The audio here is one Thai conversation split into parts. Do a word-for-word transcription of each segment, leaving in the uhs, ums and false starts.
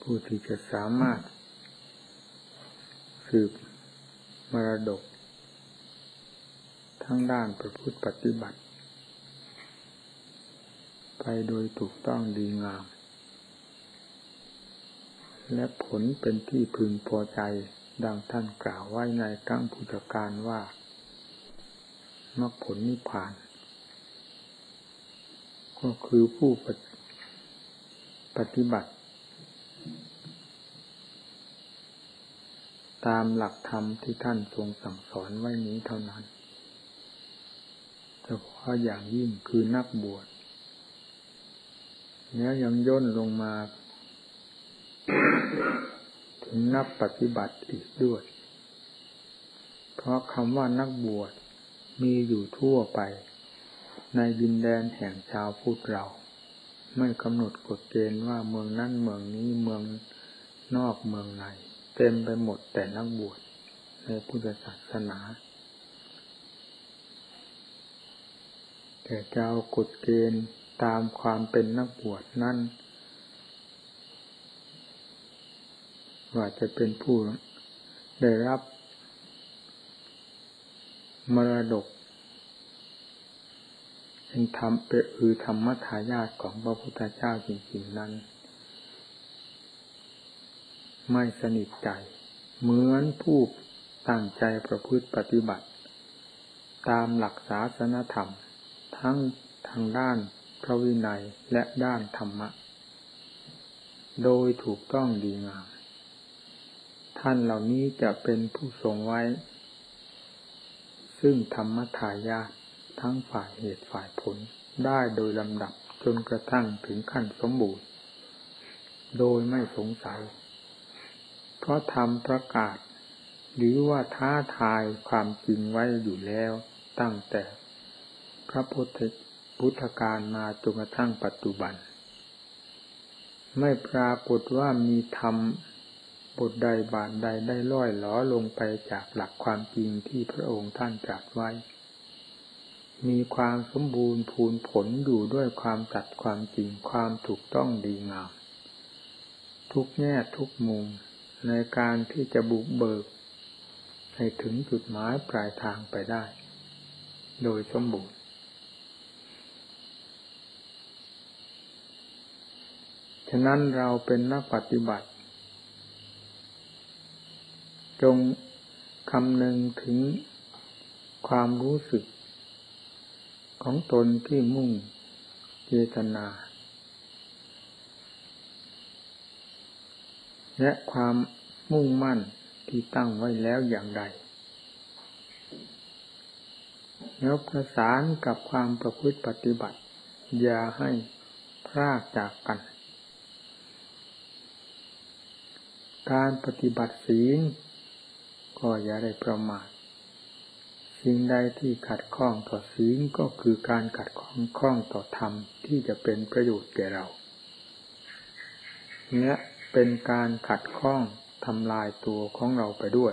ผู้ที่จะสามารถสืบมรดกทั้งด้านประพฤติปฏิบัติไปโดยถูกต้องดีงามและผลเป็นที่พึงพอใจดังท่านกล่าวไว้ในครั้งพุทธกาลว่ามรรคผลนิพพานก็คือผู้ปฏิบัติตามหลักธรรมที่ท่านทรงสั่งสอนไว้นี้เท่านั้นเฉพาะอย่างยิ่งคือนักบวชแล้วยังย่นลงมาถึงนักปฏิบัติอีกด้วยเพราะคำว่านักบวชมีอยู่ทั่วไปในดินแดนแห่งชาวพุทธเราไม่กำหนดกฎเกณฑ์ว่าเมืองนั้นเมืองนี้เมืองนอกเมืองในเต็มไปหมดแต่นักบวชในพุทธศาสนาแต่จะเอากฎเกณฑ์ตามความเป็นนักบวชนั้นว่าจะเป็นผู้ได้รับมรดกเป็นธรรมเป็นคือธรรมทายาทของพระพุทธเจ้าจริงๆนั้นไม่สนิทใจเหมือนผู้ตั้งใจประพฤติปฏิบัติตามหลักศาสนธรรมทั้งทางด้านพระวินัยและด้านธรรมะโดยถูกต้องดีงามท่านเหล่านี้จะเป็นผู้ทรงไว้ซึ่งธรรมทายาททั้งฝ่ายเหตุฝ่ายผลได้โดยลำดับจนกระทั่งถึงขั้นสมบูรณ์โดยไม่สงสัยเพราะธรรมประกาศหรือว่าท้าทายความจริงไว้อยู่แล้วตั้งแต่พระพุทธพุทธกาลมาจนกระทั่งปัจจุบันไม่ปรากฏว่ามีธรรมบทใดบาทใดได้ล่อยหลอลงไปจากหลักความจริงที่พระองค์ท่านตรัสไว้มีความสมบูรณ์พูนผลอยู่ด้วยความตรัสความจริงความถูกต้องดีงามทุกแง่ทุกมุมในการที่จะบุกเบิกให้ถึงจุดหมายปลายทางไปได้โดยสมบูรณ์ฉะนั้นเราเป็นนักปฏิบัติจงคำนึงถึงความรู้สึกของตนที่มุ่งเจตนาและความมุ่งมั่นที่ตั้งไว้แล้วอย่างใดแล้วประสานกับความประพฤติปฏิบัติอย่าให้พรากจากกันการปฏิบัติศีลก็อย่าได้ประมาทสิ่งใดที่ขัดข้องต่อศีลก็คือการขัดข้องต่อธรรมที่จะเป็นประโยชน์แก่เราและเป็นการขัดข้องทำลายตัวของเราไปด้วย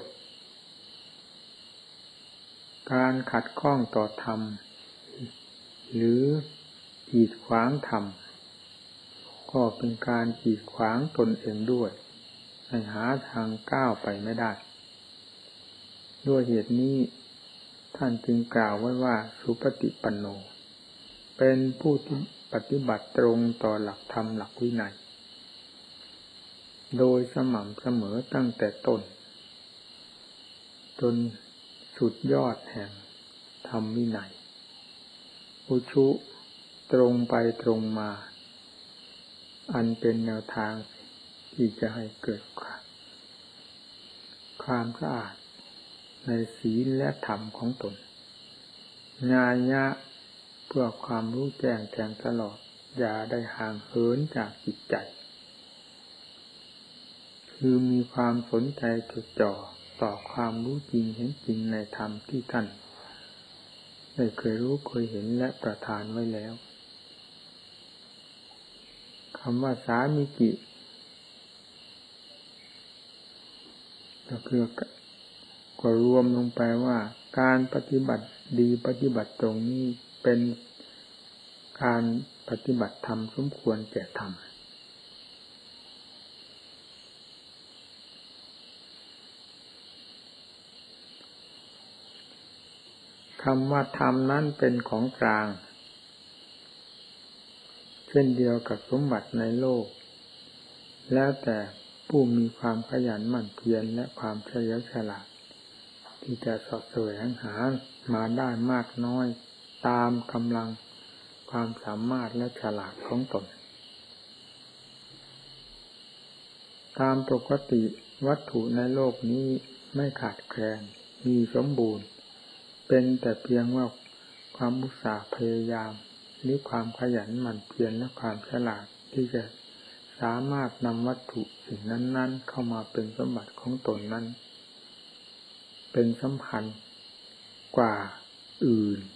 การขัดข้องต่อธรรมหรือกีดขวางธรรมก็เป็นการกีดขวางตนเองด้วยให้หาทางก้าวไปไม่ได้ด้วยเหตุนี้ท่านจึงกล่าวไว้ว่าสุปฏิปันโนเป็นผู้ที่ปฏิบัติตรงต่อหลักธรรมหลักวินัยโดยสม่ำเสมอตั้งแต่ต้นจนสุดยอดแห่งธรรมวินัยอุชุตรงไปตรงมาอันเป็นแนวทางที่จะให้เกิดความสะอาดในศีลและธรรมของตนญาญะเพื่อความรู้แจ้งแทงตลอดอย่าได้ห่างเหินจากจิตใจคือมีความสนใจจดจ่อต่อความรู้จริงเห็นจริงในธรรมที่ท่านได้เคยรู้เคยเห็นและประทานไว้แล้วคำว่าสามิจิก็คือก็รวมลงไปว่าการปฏิบัติดีปฏิบัติตรงนี้เป็นการปฏิบัติธรรมสมควรแก่ธรรมำว่าธรรมนั้นเป็นของกลางเช่นเดียวกับสมบัติในโลกแล้วแต่ผู้มีความขยันหมั่นเพียรและความเฉลียวฉลาดที่จะเสาะแสวงหามาได้มากน้อยตามกำลังความสามารถและฉลาดของตนตามปกติวัตถุในโลกนี้ไม่ขาดแคลนมีสมบูรณ์เป็นแต่เพียงว่าความอุตสาห์พยายามหรือความขยันหมั่นเพียรและความฉลาดที่จะสามารถนำวัตถุสิ่งนั้นๆเข้ามาเป็นสมบัติของตนนั้นเป็นสำคัญกว่าอื่น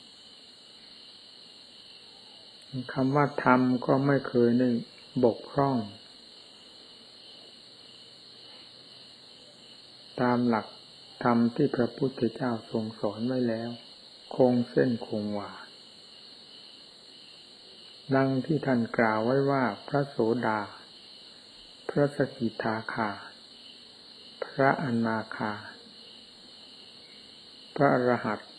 คำว่าธรรมก็ไม่เคยได้บกพร่องตามหลักธรรมที่พระพุทธเจ้าทรงสอนไว้แล้วคงเส้นคงวาดังที่ท่านกล่าวไว้ว่าพระโสดาพระสกิทาคาพระอนาคาพระอรหันต์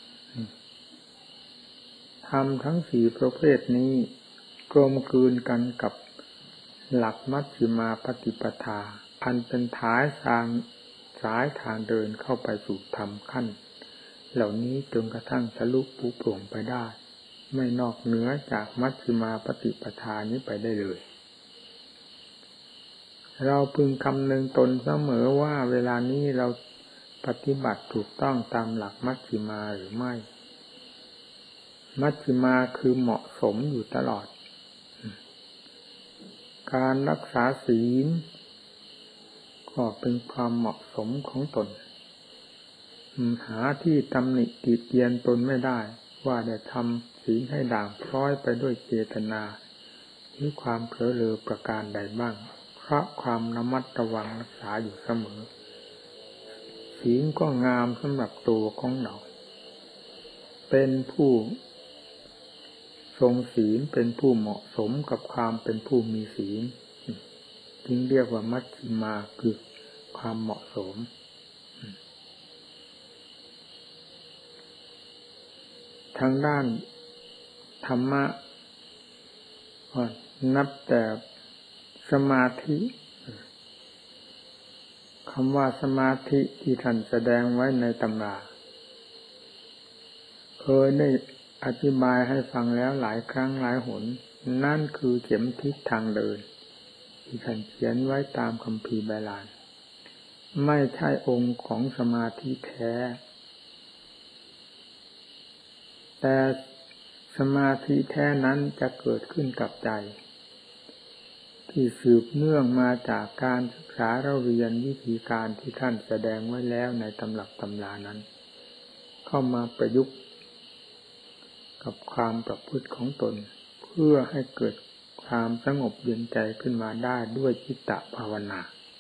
ธรรมทั้งสี่ประเภทนี้กลมกลืนกันกับหลักมัชฌิมาปฏิปทาอันเป็นท้ายทางสายทางเดินเข้าไปสู่ธรรมขั้นเหล่านี้จนกระทั่งทะลุปุโปร่งไปได้ไม่นอกเหนือจากมัชฌิมาปฏิปทานี้ไปได้เลยเราพึงคำนึงตนเสมอว่าเวลานี้เราปฏิบัติถูกต้องตามหลักมัชฌิมาหรือไม่มัชฌิมาคือเหมาะสมอยู่ตลอดการรักษาศีลก็เป็นความเหมาะสมของตนหาที่ตำหนิติเตียนตนไม่ได้ว่าได้ทำศีลให้ด่างพร้อยไปด้วยเจตนาหรือความเผลอเลอประการใดบ้างเพราะความระมัดระวังรักษาอยู่เสมอศีลก็งามสำหรับตัวของเราเป็นผู้ทรงศีลเป็นผู้เหมาะสมกับความเป็นผู้มีศีลจึงเรียกว่ามัชฌิมาคือความเหมาะสมทางด้านธรรมะนับแต่สมาธิคำว่าสมาธิที่ท่านแสดงไว้ในตำราเคยได้อธิบายให้ฟังแล้วหลายครั้งหลายหนนั่นคือเข็มทิศทางเดินที่ท่านเขียนไว้ตามคัมภีร์ไบาลานไม่ใช่องค์ของสมาธิแท้แต่สมาธิแท้นั้นจะเกิดขึ้นกับใจที่สืบเนื่องมาจากการศึกษาเราเรียนวิธีการที่ท่านแสดงไว้แล้วในตำรับตำรานั้นเข้ามาประยุกต์กับความประพฤติของตนเพื่อให้เกิดความสงบเย็นใจขึ้นมาได้ด้วยจิตตภาวนา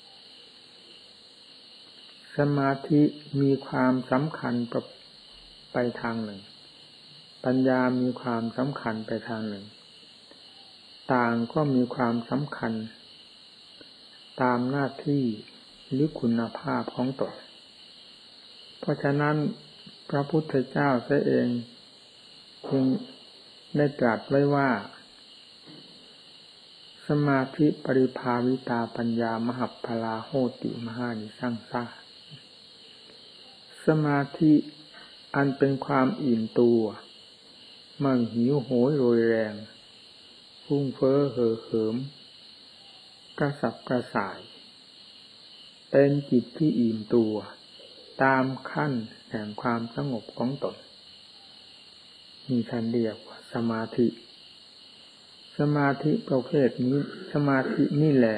สมาธิมีความสำคัญไปทางหนึ่งปัญญามีความสำคัญไปทางหนึ่งต่างก็มีความสำคัญตามหน้าที่หรือคุณภาพของตนเพราะฉะนั้นพระพุทธเจ้าเสียเองจึงได้ตรัสไว้ว่าสมาธิปริภาวิตาปัญญามหัพพลาโหติมหานิสังสาสมาธิอันเป็นความอิ่มตัวมั่งหิวโหยโรยแรงฟุ้งเฟ้อเห่อเหิมกระสับกระส่ายเป็นจิตที่อิ่มตัวตามขั้นแห่งความสงบของตนมีท่านเรียกว่าสมาธิสมาธิประเภทนี้สมาธินี่แหละ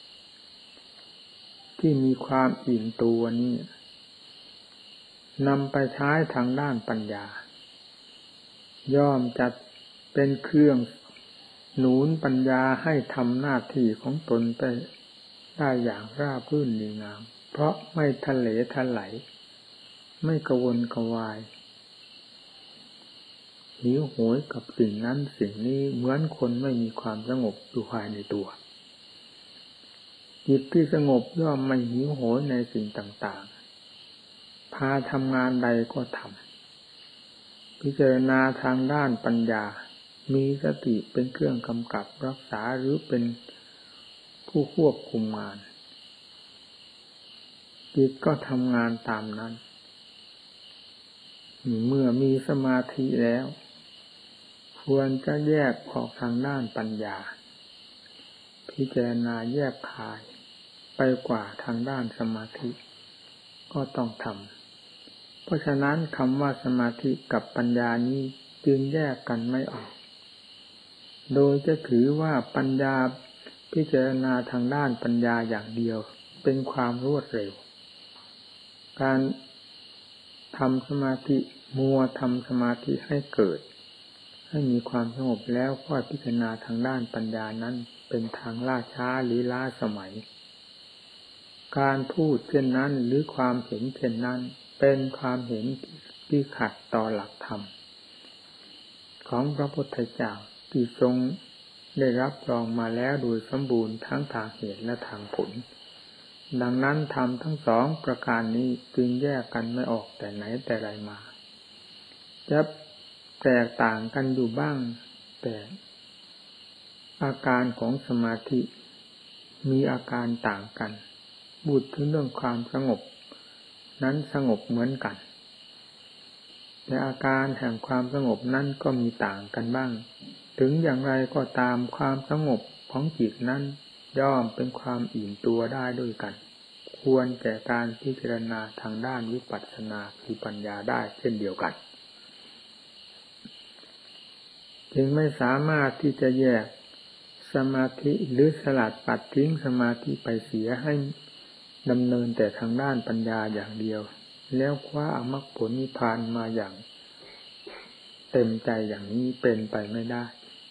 ที่มีความอิ่มตัวนี้นำไปใช้ทางด้านปัญญาย่อมจะเป็นเครื่องหนุนปัญญาให้ทำหน้าที่ของตนไปได้อย่างราบรื่นดีงามเพราะไม่ทะเลทลายไม่กระวนกระวายหิวโหยกับสิ่งนั้นสิ่งนี้เหมือนคนไม่มีความสงบอยู่ภายในตัวจิตที่สงบย่อมไม่หิวโหยในสิ่งต่างๆพาทำงานใดก็ทพิจารณาทางด้านปัญญามีสติเป็นเครื่องกำกับรักษาหรือเป็นผู้ควบคุมงานจิตก็ทำงานตามนั้นเมื่อมีสมาธิแล้วควรจะแยกออกทางด้านปัญญาพิจารณาแยกคายไปกว่าทางด้านสมาธิก็ต้องทำเพราะฉะนั้นคำว่าสมาธิกับปัญญานี้จึงแยกกันไม่ออกโดยจะถือว่าปัญญาพิจารณาทางด้านปัญญาอย่างเดียวเป็นความรวดเร็วการทำสมาธิมัวทำสมาธิให้เกิดให้มีความสงบแล้วก็พิจารณาทางด้านปัญญานั้นเป็นทางล่าช้าหรือล้าสมัยการพูดเช่นนั้นหรือความเห็นเช่นนั้นเป็นความเห็นที่ขัดต่อหลักธรรมของพระพุทธเจ้าที่ทรงได้รับรองมาแล้วโดยสมบูรณ์ทั้งทางเหตุและทางผลดังนั้นธรรมทั้งสองประการนี้จึงแยกกันไม่ออกแต่ไหนแต่ไรมาจะแตกต่างกันอยู่บ้างแต่อาการของสมาธิมีอาการต่างกันพูดถึงเรื่องความสงบนั้นสงบเหมือนกันแต่อาการแห่งความสงบนั้นก็มีต่างกันบ้างถึงอย่างไรก็ตามความสงบของจิตนั้นย่อมเป็นความอิ่มตัวได้ด้วยกันควรแก่การพิจารณาทางด้านวิปัสสนาคือปัญญาได้เช่นเดียวกันจึงไม่สามารถที่จะแยกสมาธิหรือสลัดปัดทิ้งสมาธิไปเสียให้ดำเนินแต่ทางด้านปัญญาอย่างเดียวแล้วคว้ามรรคผลนิพพานมาอย่างเต็มใจอย่างนี้เป็นไปไม่ได้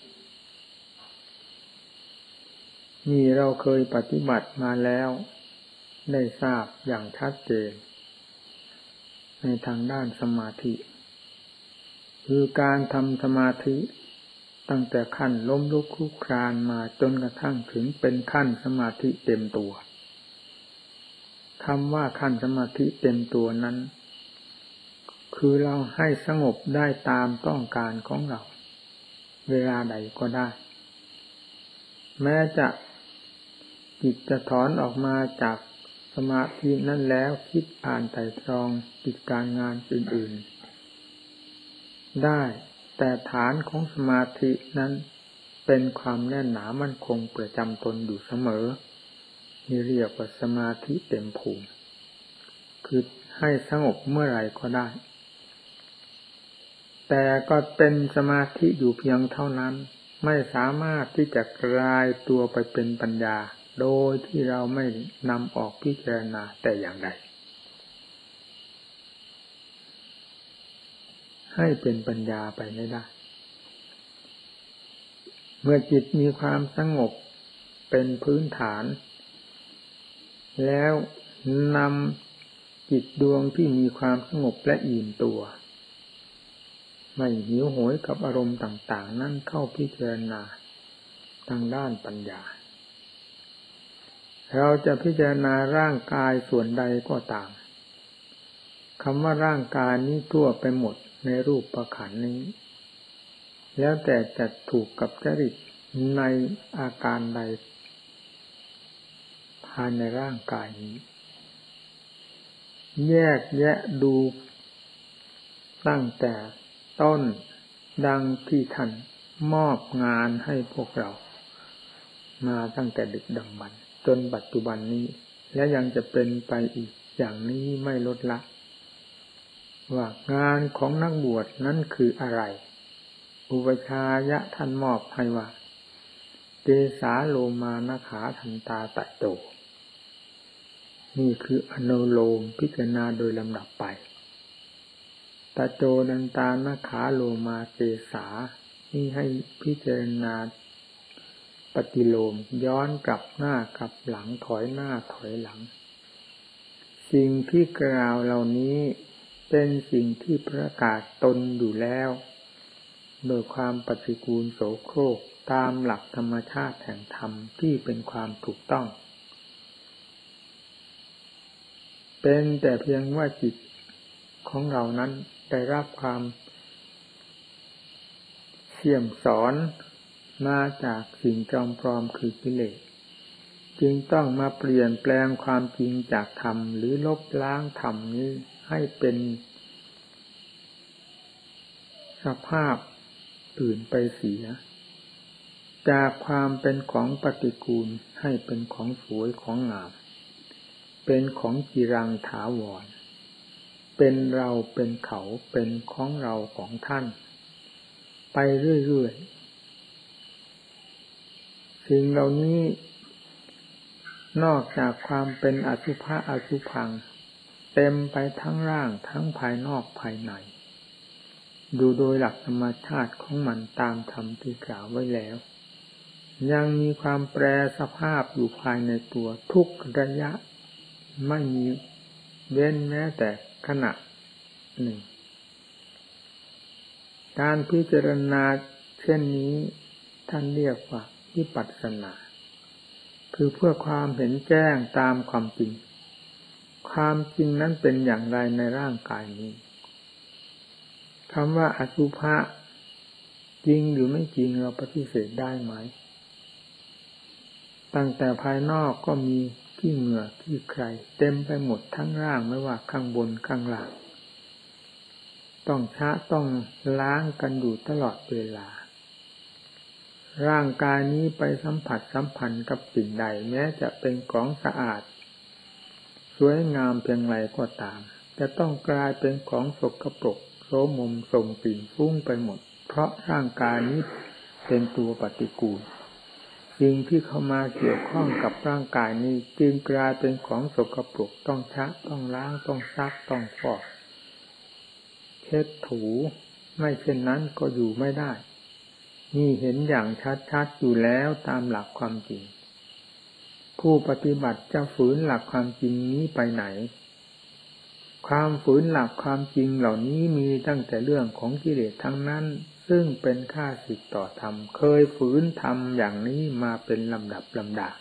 นี่เราเคยปฏิบัติมาแล้วได้ทราบอย่างชัดเจนในทางด้านสมาธิคือการทำสมาธิตั้งแต่ขั้นล้มลุกคลุกคลานมาจนกระทั่งถึงเป็นขั้นสมาธิเต็มตัวคำว่าขั้นสมาธิเต็มตัวนั้นคือเราให้สงบได้ตามต้องการของเราเวลาใดก็ได้แม้จะจิตจะถอนออกมาจากสมาธินั้นแล้วคิดอ่านไตร่ตรองกิจการงานอื่นๆได้แต่ฐานของสมาธินั้นเป็นความแน่นหนามั่นคงประจำตนอยู่เสมอนี่เรียกว่าสมาธิเต็มภูมิคือให้สงบเมื่อไหร่ก็ได้แต่ก็เป็นสมาธิอยู่เพียงเท่านั้นไม่สามารถที่จะกลายตัวไปเป็นปัญญาโดยที่เราไม่นำออกพิจารณาแต่อย่างใดให้เป็นปัญญาไปไม่ได้เมื่อจิตมีความสงบเป็นพื้นฐานแล้วนำจิตดวงที่มีความสงบและอิ่มตัวไม่หิวโหยกับอารมณ์ต่างๆนั่นเข้าพิจารณาทางด้านปัญญาเราจะพิจารณาร่างกายส่วนใดก็ตามคำว่าร่างกายนี้ทั่วไปหมดในรูปขันธ์นี้แล้วแต่จะถูกกับจริตในอาการใดภายในร่างกายนี้แยกแยะดูตั้งแต่ต้นดังที่ท่านมอบงานให้พวกเรามาตั้งแต่ดึกดำบรรพ์จนปัจจุบันนี้และยังจะเป็นไปอีกอย่างนี้ไม่ลดละว่างานของนักบวชนั้นคืออะไรอุปชายะท่านมอบให้ว่าเกสาโลมานะขาทันตาตะโจนี่คืออนุโลมพิจารณาโดยลำดับไปตะโจนันตานะขาโลมาเกสานี่ให้พิจารณาปฏิโลมย้อนกลับหน้ากลับหลังถอยหน้าถอยหลังสิ่งที่กล่าวเหล่านี้เป็นสิ่งที่ประกาศตนอยู่แล้วโดยความปฏิกูลโสโครกตามหลักธรรมชาติแห่งธรรมที่เป็นความถูกต้องเป็นแต่เพียงว่าจิตของเรานั้นได้รับความเสี่ยมสอนมาจากสิ่งจอมปลอมคือกิเลสจึงต้องมาเปลี่ยนแปลงความจริงจากธรรมหรือลบล้างธรรมนี้ให้เป็นสภาพอื่นไปเสียจากความเป็นของปฏิกูลให้เป็นของสวยของงามเป็นของจีรังถาวรเป็นเราเป็นเขาเป็นของเราของท่านไปเรื่อยๆสิ่งเหล่านี้นอกจากความเป็นอสุภะอสุภังเต็มไปทั้งร่างทั้งภายนอกภายในดูโดยหลักธรรมชาติของมันตามธรรมที่กล่าวไว้แล้วยังมีความแปรสภาพอยู่ภายในตัวทุกระยะไม่มีเว้นแม้แต่ขณะหนึ่งการพิจารณาเช่นนี้ท่านเรียกว่าวิปัสสนาคือเพื่อความเห็นแจ้งตามความจริงความจริงนั้นเป็นอย่างไรในร่างกายนี้คำว่าอสุภะจริงหรือไม่จริงเราปฏิเสธได้ไหมตั้งแต่ภายนอกก็มีขี้เหงื่อขี้ใครเต็มไปหมดทั้งร่างไม่ว่าข้างบนข้างล่างต้องชะต้องล้างกันอยู่ตลอดเวลาร่างกายนี้ไปสัมผัสสัมพันธ์กับสิ่งใดแม้จะเป็นของสะอาดสวยงามเพียงไรก็ตามจะต้องกลายเป็นของสกปรกโสมมส่งกลิ่นฟุ้งไปหมดเพราะร่างกายนี้เป็นตัวปฏิกูลสิ่งที่เข้ามาเกี่ยวข้องกับร่างกายนี้จึงกลายเป็นของสกปรกต้องชะต้องล้างต้องซักต้องฟอกเช็ดถูไม่เช่นนั้นก็อยู่ไม่ได้นี่เห็นอย่างชัดๆอยู่แล้วตามหลักความจริงผู้ปฏิบัติจะฝืนหลักความจริงนี้ไปไหนความฝืนหลักความจริงเหล่านี้มีตั้งแต่เรื่องของกิเลสทั้งนั้นซึ่งเป็นข้าศึกต่อธรรมเคยฝืนธรรมอย่างนี้มาเป็นลำดับลำดา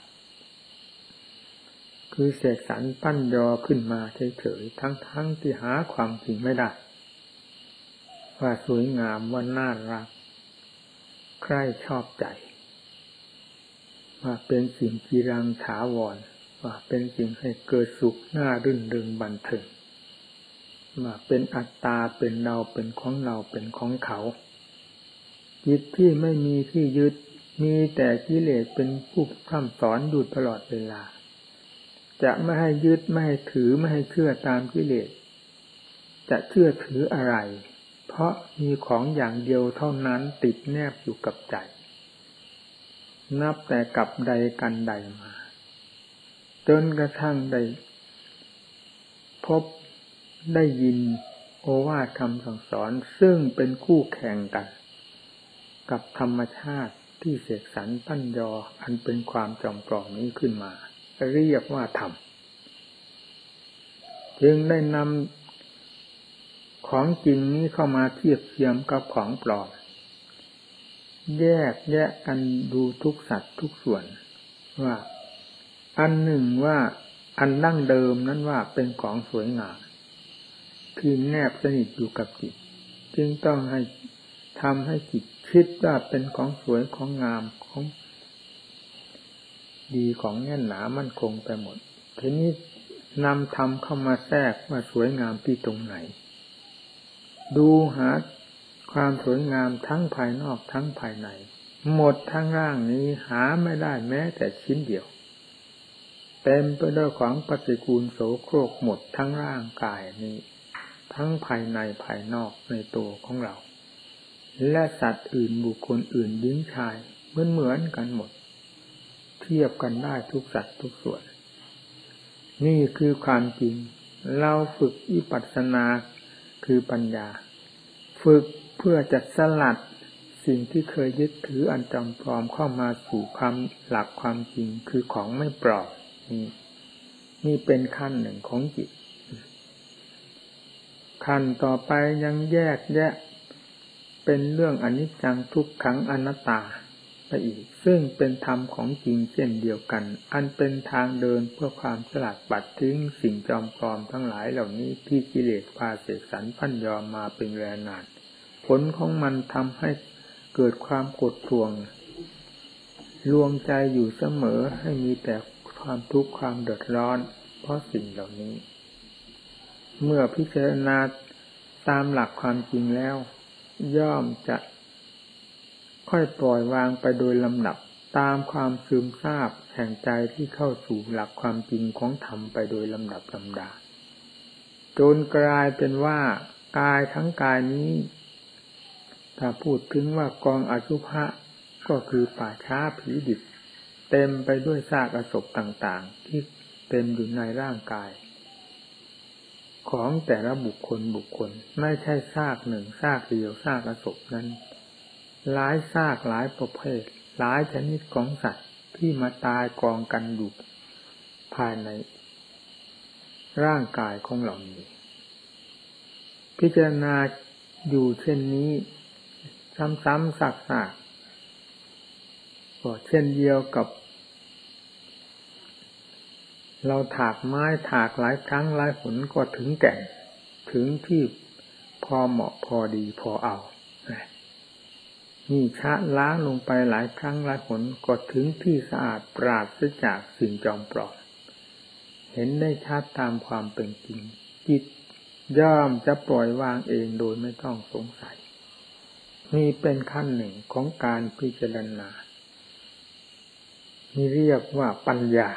คือเสกสรรปั้นยอขึ้นมาเฉยๆทั้งๆที่หาความจริงไม่ได้ว่าสวยงามว่าน่ารักใคร่ชอบใจว่าเป็นสิ่งจีรังถาวรว่าเป็นสิ่งให้เกิดสุขน่ารื่นเริงบันเทิงว่าเป็นอัตตาเป็นเราเป็นของเราเป็นของเขาจิตที่ไม่มีที่ยึดมีแต่กิเลสเป็นผู้พร่ำสอนอยู่ตลอดเวลาจะไม่ให้ยึดไม่ให้ถือไม่ให้เชื่อตามกิเลสจะเชื่อถืออะไรเพราะมีของอย่างเดียวเท่านั้นติดแนบอยู่กับใจนับแต่กับใดกันใดมาจนกระทั่งได้พบได้ยินโอวาทคำสั่งสอนซึ่งเป็นคู่แข่งกันกับธรรมชาติที่เสกสรรปั้นยออันเป็นความจอมปลอมนี้ขึ้นมาเรียกว่าธรรมจึงได้นำของจริงนี้เข้ามาเทียบเทียมกับของปลอมแยกแยะกันดูทุกสัตว์ทุกส่วนว่าอันหนึ่งว่าอันดั้งเดิมนั้นว่าเป็นของสวยงามที่แนบสนิทอยู่กับจิตจึงต้องให้ทำให้จิตคิดว่าเป็นของสวยของงามของดีของแน่นหนามั่นคงไปหมดทีนี้นำธรรมเข้ามาแทรกว่าสวยงามที่ตรงไหนดูหาความสวยงามทั้งภายนอกทั้งภายในหมดทั้งร่างนี้หาไม่ได้แม้แต่ชิ้นเดียวเต็มไปด้วยของปฏิกูลโสโครกหมดทั้งร่างกายนี้ทั้งภายในภายนอกในตัวของเราและสัตว์อื่นบุคคลอื่นหญิงชายเหมือนเหมือนกันหมดเทียบกันได้ทุกสัตว์ทุกส่วนนี่คือความจริงเราฝึกวิปัสสนาคือปัญญาฝึกเพื่อจะสลัดสิ่งที่เคยยึดถืออันจำปลอมเข้ามาสู่ความหลักความจริงคือของไม่ปลอมนี่นี่เป็นขั้นหนึ่งของจิตขั้นต่อไปยังแยกแยะเป็นเรื่องอนิจจังทุกขังอนัตตาไปอีกซึ่งเป็นธรรมของจริงเช่นเดียวกันอันเป็นทางเดินเพื่อความสลัดปัดทิ้งสิ่งจอมปลอมทั้งหลายเหล่านี้ที่กิเลสพาเสกสรรปั้นยอมมาเป็นเวลานานผลของมันทำให้เกิดความกดท่วงลวงใจอยู่เสมอให้มีแต่ความทุกข์ความเดือดร้อนเพราะสิ่งเหล่านี้เมื่อพิจารณาตามหลักความจริงแล้วย่อมจะค่อยปล่อยวางไปโดยลำดับตามความซึมซาบแห่งใจที่เข้าสู่หลักความจริงของธรรมไปโดยลำดับลำดาจนกลายเป็นว่ากายทั้งกายนี้ถ้าพูดถึงว่ากองอสุภะก็คือป่าช้าผีดิบเต็มไปด้วยซากอสพต่างๆที่เต็มอยู่ในร่างกายของแต่ละบุคคลบุคคลไม่ใช่ซากหนึ่งซากเดียวซากอสพนั้นหลายซากหลายประเภทหลายชนิดของสัตว์ที่มาตายกองกันอยู่ภายในร่างกายของเรานี้พิจารณาอยู่เช่นนี้ซ้ำๆซากๆก็เช่นเดียวกับเราถากไม้ถากหลายครั้งหลายหนก็ถึงแก่นถึงที่พอเหมาะพอดีพอเอานี่ชะล้างลงไปหลายครั้งหลายหนก็ถึงที่สะอาดปราศจากสิ่งจอมปลอมเห็นได้ชัดตามความเป็นจริงจิตย่อมจะปล่อยวางเองโดยไม่ต้องสงสัยนี่เป็นขั้นหนึ่งของการพิจารณานี่เรียกว่าปัญญา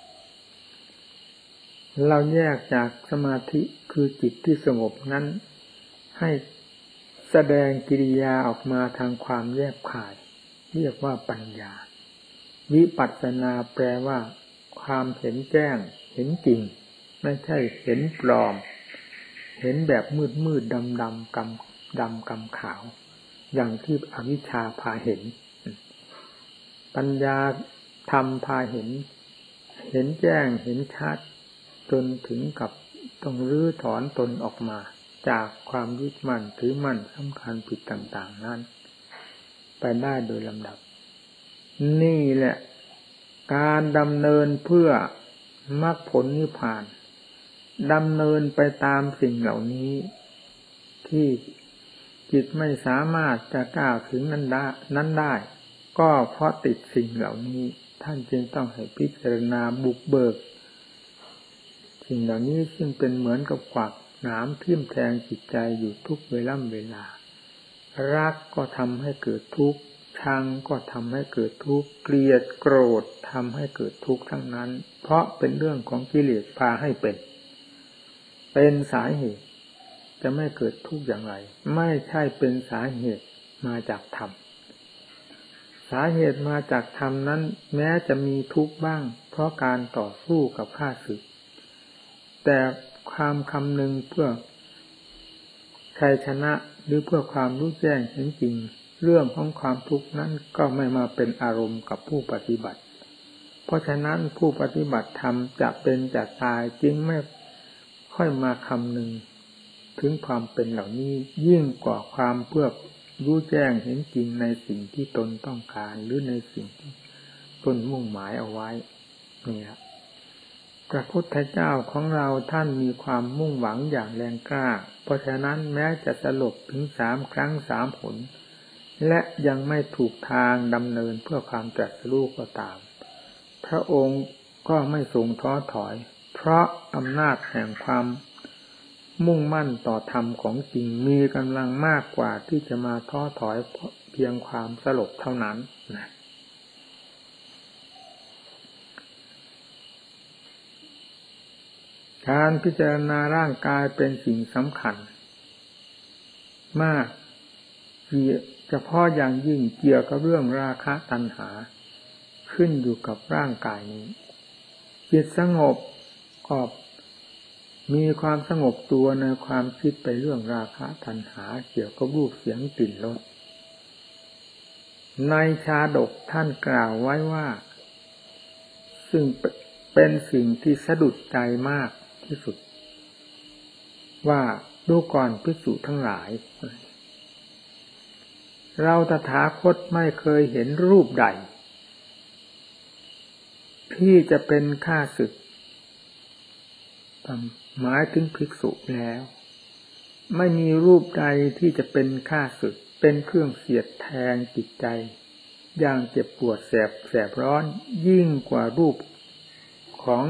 เราแยกจากสมาธิคือจิตที่สงบนั้นให้แสดงกิริยาออกมาทางความแยบคายเรียกว่าปัญญาวิปัสสนาแปลว่าความเห็นแจ้งเห็นจริงไม่ใช่เห็นปลอมเห็นแบบมืดมืดดำดำกำดำกำขาวอย่างที่อวิชชาพาเห็นปัญญาธรรมพาเห็นเห็นแจ้งเห็นชัดจนถึงกับต้องรื้อถอนตนออกมาจากความยึดมั่นถือมั่นสำคัญผิดต่างๆนั้นไปได้โดยลำดับนี่แหละการดำเนินเพื่อมรรคผลนิพพานดำเนินไปตามสิ่งเหล่านี้ที่จิตไม่สามารถจะก้าวถึงนั้นได้นั้นได้ก็เพราะติดสิ่งเหล่านี้ท่านจึงต้องให้พิจารณาบุกเบิกสิ่งเหล่านี้ซึ่งเป็นเหมือนกับขวากหนามทิ่มแทงจิตใจอยู่ทุกเวลาเวลารักก็ทำให้เกิดทุกข์ชังก็ทำให้เกิดทุกข์เกลียดโกรธทำให้เกิดทุกข์ทั้งนั้นเพราะเป็นเรื่องของกิเลสพาให้เป็นเป็นสาเหตุจะไม่เกิดทุกข์อย่างไรไม่ใช่เป็นสาเหตุมาจากธรรมสาเหตุมาจากธรรมนั้นแม้จะมีทุกข์บ้างเพราะการต่อสู้กับข้าศึกแต่ความคำนึงเพื่อชัยชนะหรือเพื่อความรู้แจ้งเห็นจริงเรื่องของความทุกข์นั้นก็ไม่มาเป็นอารมณ์กับผู้ปฏิบัติเพราะฉะนั้นผู้ปฏิบัติธรรมจะเป็นจะตายจึงไม่ค่อยมาคำนึงถึงความเป็นเหล่านี้ยิ่งกว่าความเพื่อรู้แจ้งเห็นจริงในสิ่งที่ตนต้องการหรือในสิ่งที่ตนมุ่งหมายเอาไว้นี่ครับพระพุทธเจ้าของเราท่านมีความมุ่งหวังอย่างแรงกล้าเพราะฉะนั้นแม้จะสลบถึงสามครั้งสามหนและยังไม่ถูกทางดำเนินเพื่อความตรัสรู้ก็ตามพระองค์ก็ไม่ทรงท้อถอยเพราะอำนาจแห่งความมุ่งมั่นต่อธรรมของจริงมีกำลังมากกว่าที่จะมาท้อถอยเพียงความสลบเท่านั้นนะการพิจารณาร่างกายเป็นสิ่งสำคัญมากเฉพาะอย่างยิ่งเกี่ยวกับเรื่องราคะตัณหาขึ้นอยู่กับร่างกายนี้จิตสงบก็มีความสงบตัวในความคิดไปเรื่องราคะตัณหาเกี่ยวกับรูปเสียงกลิ่นรสในชาดกท่านกล่าวไว้ว่าซึ่งเป็นสิ่งที่สะดุดใจมากที่สุดว่าดูก่อนภิกษุทั้งหลายเราตถาคตไม่เคยเห็นรูปใดที่จะเป็นข้าศึกหมายถึงภิกษุแล้วไม่มีรูปใดที่จะเป็นข้าศึกเป็นเครื่องเสียดแทงจิตใจอย่างเจ็บปวดแสบแสบร้อนยิ่งกว่ารูปของ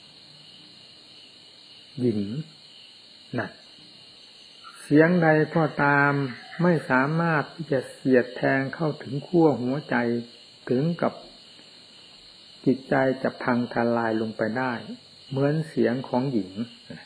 หญิงนั่นเสียงใดก็ตามไม่สามารถที่จะเสียดแทงเข้าถึงขั้วหัวใจถึงกับจิตใจจะพังทลายลงไปได้เหมือนเสียงของหญิง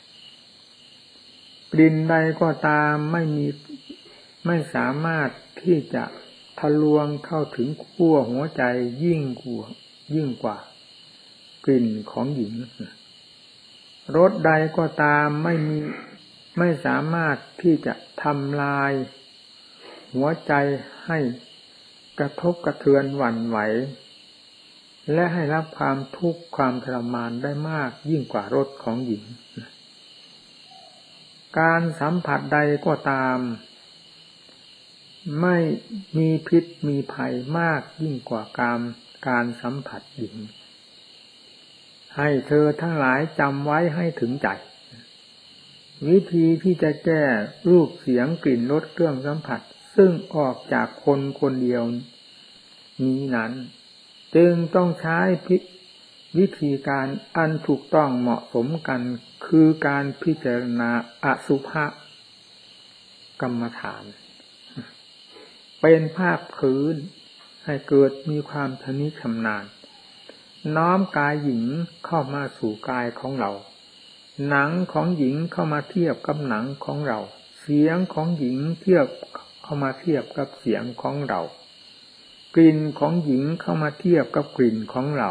กลิ่นใดก็ตามไม่มีไม่สามารถที่จะทะลวงเข้าถึงขั้วหัวใจยิ่งกว่ายิ่งกว่ากลิ่นของหญิงรสใดก็ตามไม่มีไม่สามารถที่จะทำลายหัวใจให้กระทบกระเทือนหวั่นไหวและให้รับความทุกข์ความทรมานได้มากยิ่งกว่ารสของหญิงการสัมผัสใดก็ตามไม่มีพิษมีภัยมากยิ่งกว่าการการสัมผัสหญิงให้เธอทั้งหลายจำไว้ให้ถึงใจวิธีที่จะแก้รูปเสียงกลิ่นรสเครื่องสัมผัสซึ่งออกจากคนคนเดียวนี้นั้นจึงต้องใช้วิธีการอันถูกต้องเหมาะสมกันคือการพิจารณาอสุภกรรมฐานเป็นภาคพื้นให้เกิดมีความชำนิชำนาญน้อมกายหญิงเข้ามาสู่กายของเราหนังของหญิงเข้ามาเทียบกับหนังของเราเสียงของหญิงเทียบเข้ามาเทียบกับเสียงของเรากลิ่นของหญิงเข้ามาเทียบกับกลิ่นของเรา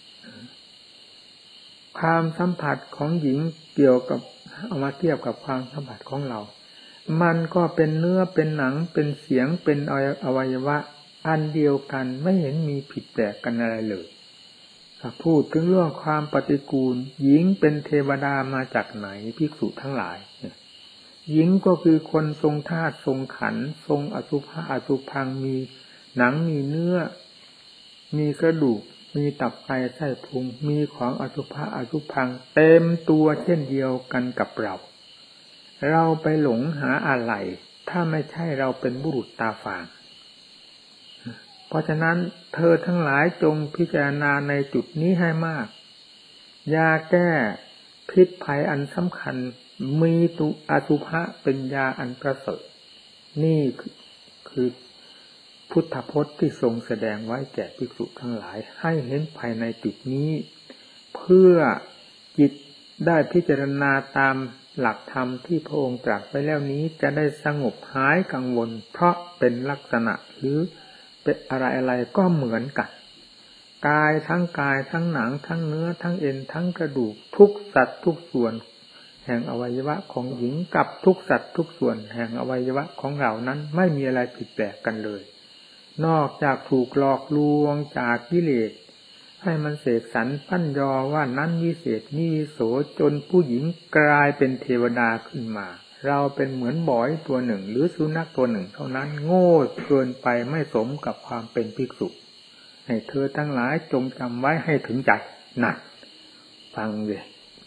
ความสัมผัสของหญิงเกี่ยวกับเอามาเทียบกับความสัมผัสของเรามันก็เป็นเนื้อเป็นหนังเป็นเสียงเป็นอวัยวะอันเดียวกันไม่เห็นมีผิดแปลกกันอะไรเลยถ้าพูดถึงเรื่องความปฏิกูลหญิงเป็นเทวดามาจากไหนภิกษุทั้งหลายหญิงก็คือคนทรงธาตุทรงขันธ์ทรงอสุภะอสุภังมีหนังมีเนื้อมีกระดูกมีตับไตไส้พุงมีของอสุภะอสุภังเต็มตัวเช่นเดียวกันกับเราเราไปหลงหาอะไรถ้าไม่ใช่เราเป็นบุรุษตาฝาดเพราะฉะนั้นเธอทั้งหลายจงพิจารณาในจุดนี้ให้มากยาแก้พิษภัยอันสำคัญมีตุอสุภะเป็นยาอันประเสริฐนี่คือพุทธพจน์ที่ทรงแสดงไว้แก่ภิกษุทั้งหลายให้เห็นภายในจุดนี้เพื่อจิตได้พิจารณาตามหลักธรรมที่พระองค์ตรัสไว้แล้วนี้จะได้สงบหายกังวลเพราะเป็นลักษณะหรือเป็นอะไรๆก็เหมือนกันกายทั้งกายทั้งหนังทั้งเนื้อทั้งเอ็นทั้งกระดูกทุกสัตว์ทุกส่วนแห่งอวัยวะของหญิงกับทุกสัตว์ทุกส่วนแห่งอวัยวะของเรานั้นไม่มีอะไรผิดแปลกกันเลยนอกจากถูกหลอกลวงจากกิเลสให้มันเสกสรรปั้นยอว่านั้นวิเศษนี่วิโสจนผู้หญิงกลายเป็นเทวดาขึ้นมาเราเป็นเหมือนบอยตัวหนึ่งหรือสุนัขตัวหนึ่งเท่านั้นโง่เกินไปไม่สมกับความเป็นภิกษุให้เธอทั้งหลายจงจำไว้ให้ถึงใจนะฟังเลย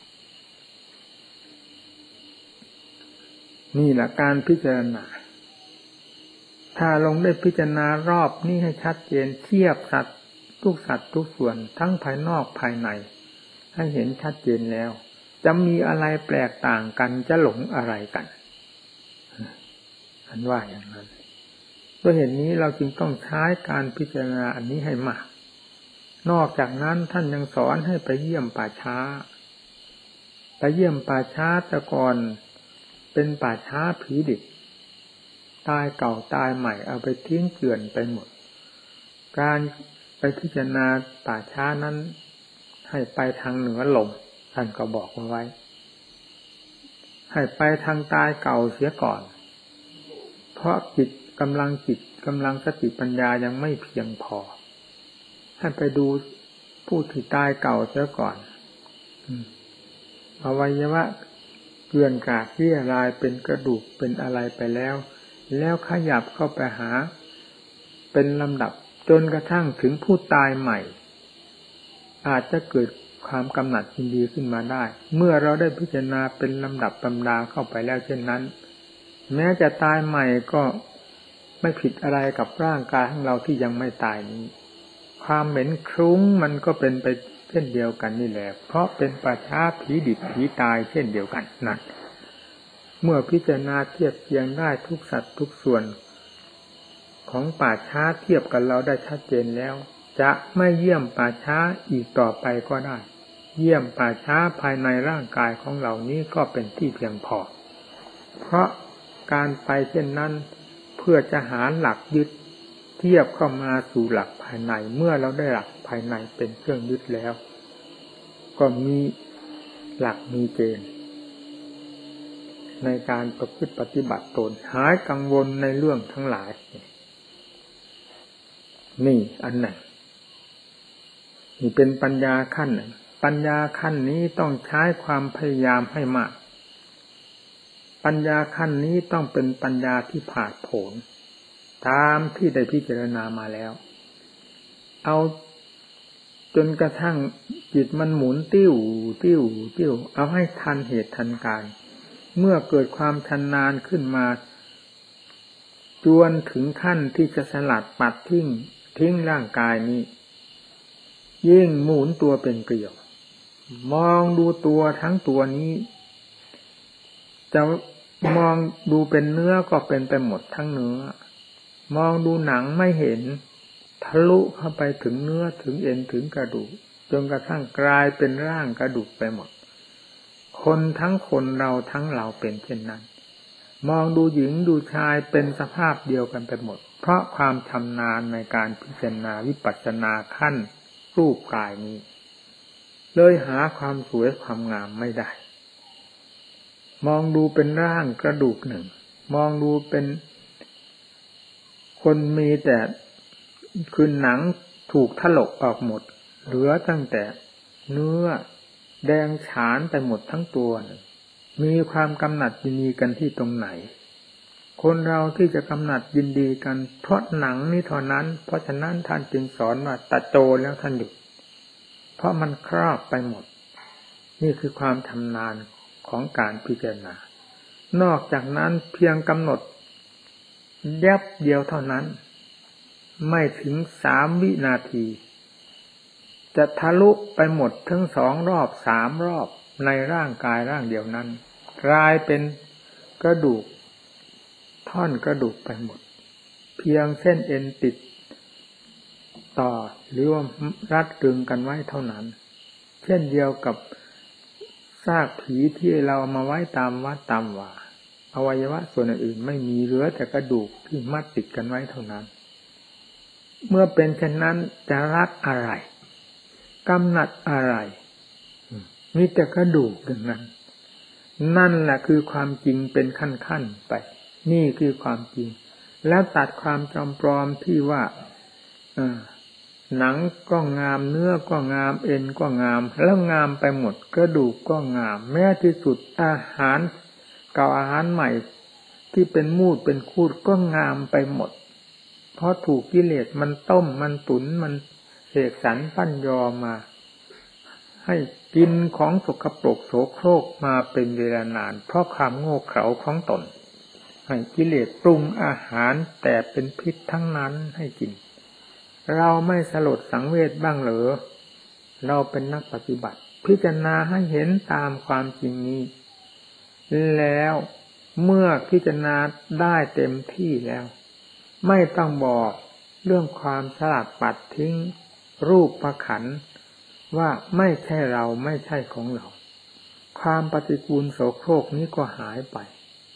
นี่แหละการพิจารณาถ้าลงได้พิจารณารอบนี้ให้ชัดเจนเทียบสัตว์ทุกสัตว์ทุกส่วนทั้งภายนอกภายในให้เห็นชัดเจนแล้วจะมีอะไรแปลกต่างกันจะหลงอะไรกันอันว่าอย่างนั้นด้วยเหตุนี้เราจึงต้องใช้การพิจารณาอันนี้ให้มากนอกจากนั้นท่านยังสอนให้ไปเยี่ยมป่าช้าไปเยี่ยมป่าช้าแต่ก่อนเป็นป่าช้าผีดิบตายเก่าตายใหม่เอาไปทิ้งเกลื่อนไปหมดการไปพิจารณาป่าช้านั้นให้ไปทางเหนือลมท่านก็บอกไว้ให้ไปทางตายเก่าเสียก่อนเพราะจิตกำลังจิตกำลังสติปัญญายังไม่เพียงพอให้ไปดูผู้ที่ตายเก่าเสียก่อนอวัยวะเกลื่อนกลาดเรี่ยรายเป็นกระดูกเป็นอะไรไปแล้วแล้วขยับเข้าไปหาเป็นลำดับจนกระทั่งถึงผู้ตายใหม่อาจจะเกิดความกำหนัดยินดีขึ้นมาได้เมื่อเราได้พิจารณาเป็นลำดับตำดาเข้าไปแล้วเช่นนั้นแม้จะตายใหม่ก็ไม่ผิดอะไรกับร่างกายของเราที่ยังไม่ตายนี้ความเหม็นคลุ้งมันก็เป็นไปเช่นเดียวกันนี่แหละเพราะเป็นป่าช้าผีดิบผีตายเช่นเดียวกันนั่นเมื่อพิจารณาเทียบเทียงได้ทุกสัตว์ทุกส่วนของป่าช้าเทียบกับเราได้ชัดเจนแล้วจะไม่เยี่ยมป่าช้าอีกต่อไปก็ได้เยี่ยมป่าช้าภายในร่างกายของเรานี้ก็เป็นที่เพียงพอเพราะการไปเช่นนั้นเพื่อจะหาหลักยึดเทียบเข้ามาสู่หลักภายในเมื่อเราได้หลักภายในเป็นเครื่องยึดแล้วก็มีหลักมีเกณฑ์ในการประพฤติปฏิบัติตนหายกังวลในเรื่องทั้งหลายนี่อันไหนนี่เป็นปัญญาขั้นหนึ่งปัญญาขั้นนี้ต้องใช้ความพยายามให้มากปัญญาขั้นนี้ต้องเป็นปัญญาที่ผาดโผนตามที่ได้พิจารณามาแล้วเอาจนกระทั่งจิตมันหมุนติ้วติ้วติ้วเอาให้ทันเหตุทันการเมื่อเกิดความชำนาญขึ้นมาจวนถึงขั้นที่จะสลัดปัดทิ้งทิ้งร่างกายนี้ยิ่งหมุนตัวเป็นเกลียวมองดูตัวทั้งตัวนี้จะมองดูเป็นเนื้อก็เป็นไปหมดทั้งเนื้อมองดูหนังไม่เห็นทะลุเข้าไปถึงเนื้อถึงเอ็นถึงกระดูกจนกระทั่งกลายเป็นร่างกระดูกไปหมดคนทั้งคนเราทั้งเราเป็นเช่นนั้นมองดูหญิงดูชายเป็นสภาพเดียวกันไปหมดเพราะความชำนาญในการพิจารณาวิปัสสนาขั้นรูปกายนี้เลยหาความสวยความงามไม่ได้มองดูเป็นร่างกระดูกหนึ่งมองดูเป็นคนมีแต่คือหนังถูกถลกออกหมดเหลือตั้งแต่เนื้อแดงฉานไปหมดทั้งตัวมีความกำหนัดยินดีกันที่ตรงไหนคนเราที่จะกำหนัดยินดีกันเพราะหนังนี้เท่านั้นเพราะฉะนั้นท่านจึงสอนว่าตัดโจแล้วท่านหยุดเพราะมันครอบไปหมดนี่คือความชำนาญของการพิจารณานอกจากนั้นเพียงกำหนดแยบเดียวเท่านั้นไม่ถึงสามวินาทีจะทะลุไปหมดทั้งสองรอบสามรอบในร่างกายร่างเดียวนั้นกลายเป็นกระดูกท่อนกระดูกไปหมดเพียงเส้นเอ็นติดต่อหรือว่ารัดตึงกันไว้เท่านั้นเช่นเดียวกับซากผีที่เราเอามาไว้ตามวัดตามว่าอวัยวะส่วนอื่นไม่มีเหลือแต่กระดูกที่มัดติดกันไว้เท่านั้นเมื่อเป็นเช่นนั้นจะรักอะไรกำหนัดอะไรมีแต่กระดูกอย่างนั้นนั่นแหละคือความจริงเป็นขั้นๆไปนี่คือความจริงแล้วตัดความจำปลอมที่ว่าหนังก็งามเนื้อก็งามเอ็นก็งามแล้วงามไปหมดกระดูกก็งามแม้ที่สุดอาหารเก่าอาหารใหม่ที่เป็นมูดเป็นคูดก็งามไปหมดเพราะถูกกิเลสมันต้มมันตุ๋นมันเสกสรรปั้นยอมาให้กินของสกปรกโสโครกมาเป็นเวลานานเพราะความโง่เขลาของตนให้กิเลสปรุงอาหารแต่เป็นพิษทั้งนั้นให้กินเราไม่สลดสังเวชบ้างเหรอเราเป็นนักปฏิบัติพิจารณาให้เห็นตามความจริงนี้แล้วเมื่อพิจารณาได้เต็มที่แล้วไม่ต้องบอกเรื่องความสลัดปัดทิ้งรูปประขันว่าไม่ใช่เราไม่ใช่ของเราความปฏิกูลโสโครกนี้ก็หายไป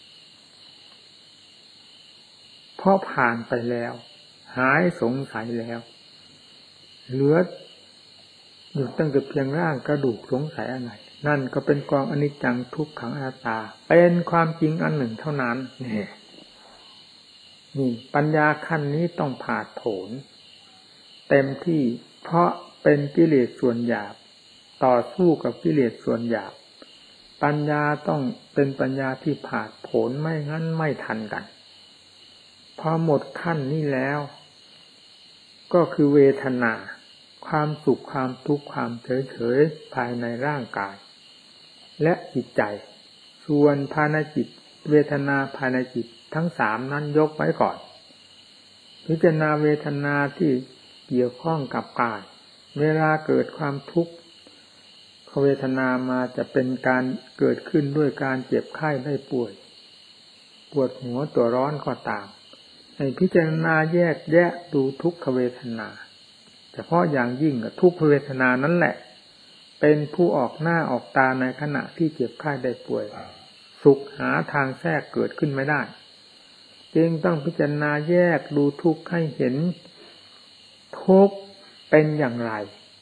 เพราะผ่านไปแล้วหายสงสัยแล้วเหลืออยู่ตั้งแต่เพียงร่างกระดูกสงสัยอะไรนั่นก็เป็นกองอนิจจังทุกขังอนัตตาเป็นความจริงอันหนึ่งเท่านั้นนี่นี่ปัญญาขั้นนี้ต้องผ่าโผนเต็มที่เพราะเป็นกิเลสส่วนหยาบต่อสู้กับกิเลสส่วนหยาบปัญญาต้องเป็นปัญญาที่ผ่าโผนไม่งั้นไม่ทันกันพอหมดขั้นนี้แล้วก็คือเวทนาความสุขความทุกข์ความเฉยๆภายในร่างกายและจิตใจส่วนภายในจิตเวทนาภายในจิตทั้งสามนั้นยกไว้ก่อนพิจารณาเวทนาที่เกี่ยวข้องกับกายเวลาเกิดความทุกข์เวทนามาจะเป็นการเกิดขึ้นด้วยการเจ็บไข้ได้ป่วยปวดหัวตัวร้อนก็ตามให้พิจารณาแยกแยะดูทุกขเวทนาเฉพาะอย่างยิ่งกับทุกขเวทนานั่นแหละเป็นผู้ออกหน้าออกตาในขณะที่เจ็บไข้ได้ป่วยสุขหาทางแทรกเกิดขึ้นไม่ได้จึงต้องพิจารณาแยกดูทุกข์ให้เห็นทุกข์เป็นอย่างไร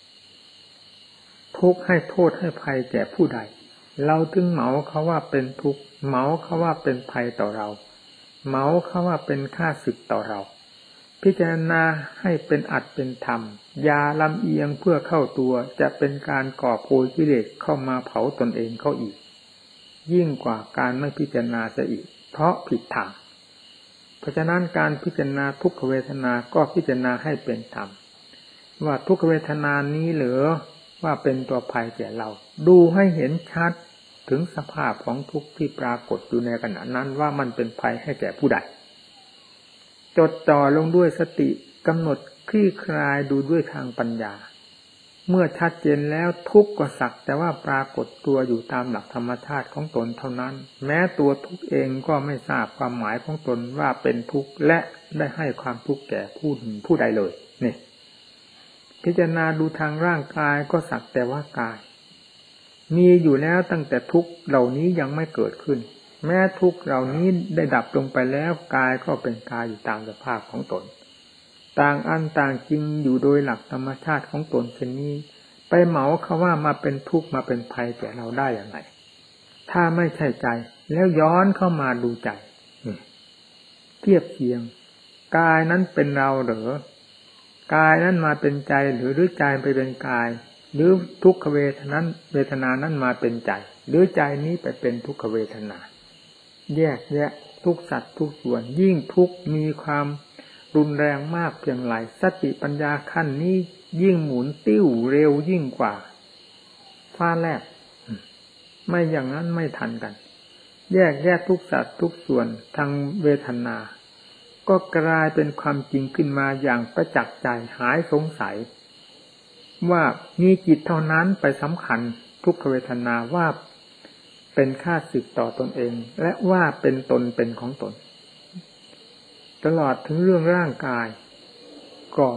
ทุกข์ให้โทษให้ภัยแก่ผู้ใดเราถึงเหมาเขาว่าเป็นทุกข์เหมาเขาว่าเป็นภัยต่อเราเหมาเขาว่าเป็นข้าศึกต่อเราพิจารณาให้เป็นอัตเป็นธรรมอย่าลำเอียงเพื่อเข้าตัวจะเป็นการก่อโพยกิเลสเข้ามาเผาตนเองเข้าอีกยิ่งกว่าการไม่พิจารณาซะอีกเพราะผิดทางเพราะฉะนั้นการพิจารณาทุกขเวทนาก็พิจารณาให้เป็นธรรมว่าทุกขเวทนานี้เหรือว่าเป็นตัวภัยแก่เราดูให้เห็นชัดถึงสภาพของทุกข์ที่ปรากฏอยู่ในขณะนั้นว่ามันเป็นภัยให้แก่ผู้ใดจดจ่อลงด้วยสติกำหนดคลี่คลายดูด้วยทางปัญญาเมื่อชัดเจนแล้วทุกข์ก็สักแต่ว่าปรากฏตัวอยู่ตามหลักธรรมชาติของตนเท่านั้นแม้ตัวทุกข์เองก็ไม่ทราบความหมายของตนว่าเป็นทุกข์และได้ให้ความทุกข์แก่ผู้หนึ่งผู้ใดเลยนี่พิจารณาดูทางร่างกายก็สักแต่ว่ากายมีอยู่แล้วตั้งแต่ทุกข์เหล่านี้ยังไม่เกิดขึ้นแม้ทุกข์เหล่านี้ได้ดับลงไปแล้วกายก็เป็นกายอยู่ตามสภาพของตนต่างอันต่างจริงอยู่โดยหลักธรรมชาติของตนเช่นนี้ไปเหมาเขาว่ามาเป็นทุกข์มาเป็นภัยแก่เราได้อย่างไรถ้าไม่ใช่ใจแล้วย้อนเข้ามาดูใจเทียบเคียงกายนั้นเป็นเราหรือกายนั้นมาเป็นใจหรือหรือใจไปเป็นกายหรือทุกขเวทนาเวทนานั้นมาเป็นใจหรือใจนี้ไปเป็นทุกขเวทนาแยกแยะทุกสัตว์ทุกส่วนยิ่งทุกข์มีความรุนแรงมากเพียงไรสติปัญญาขั้นนี้ยิ่งหมุนติ้วเร็วยิ่งกว่าฟ้าแลบไม่อย่างนั้นไม่ทันกันแยกแยะทุกสัตว์ทุกส่วนทางเวทนาก็กลายเป็นความจริงขึ้นมาอย่างประจักษ์ใจหายสงสัยว่ามีจิตเท่านั้นไปสำคัญทุกขเวทนาว่าเป็นข้าศึกต่อตนเองและว่าเป็นตนเป็นของตนตลอดถึงเรื่องร่างกายก็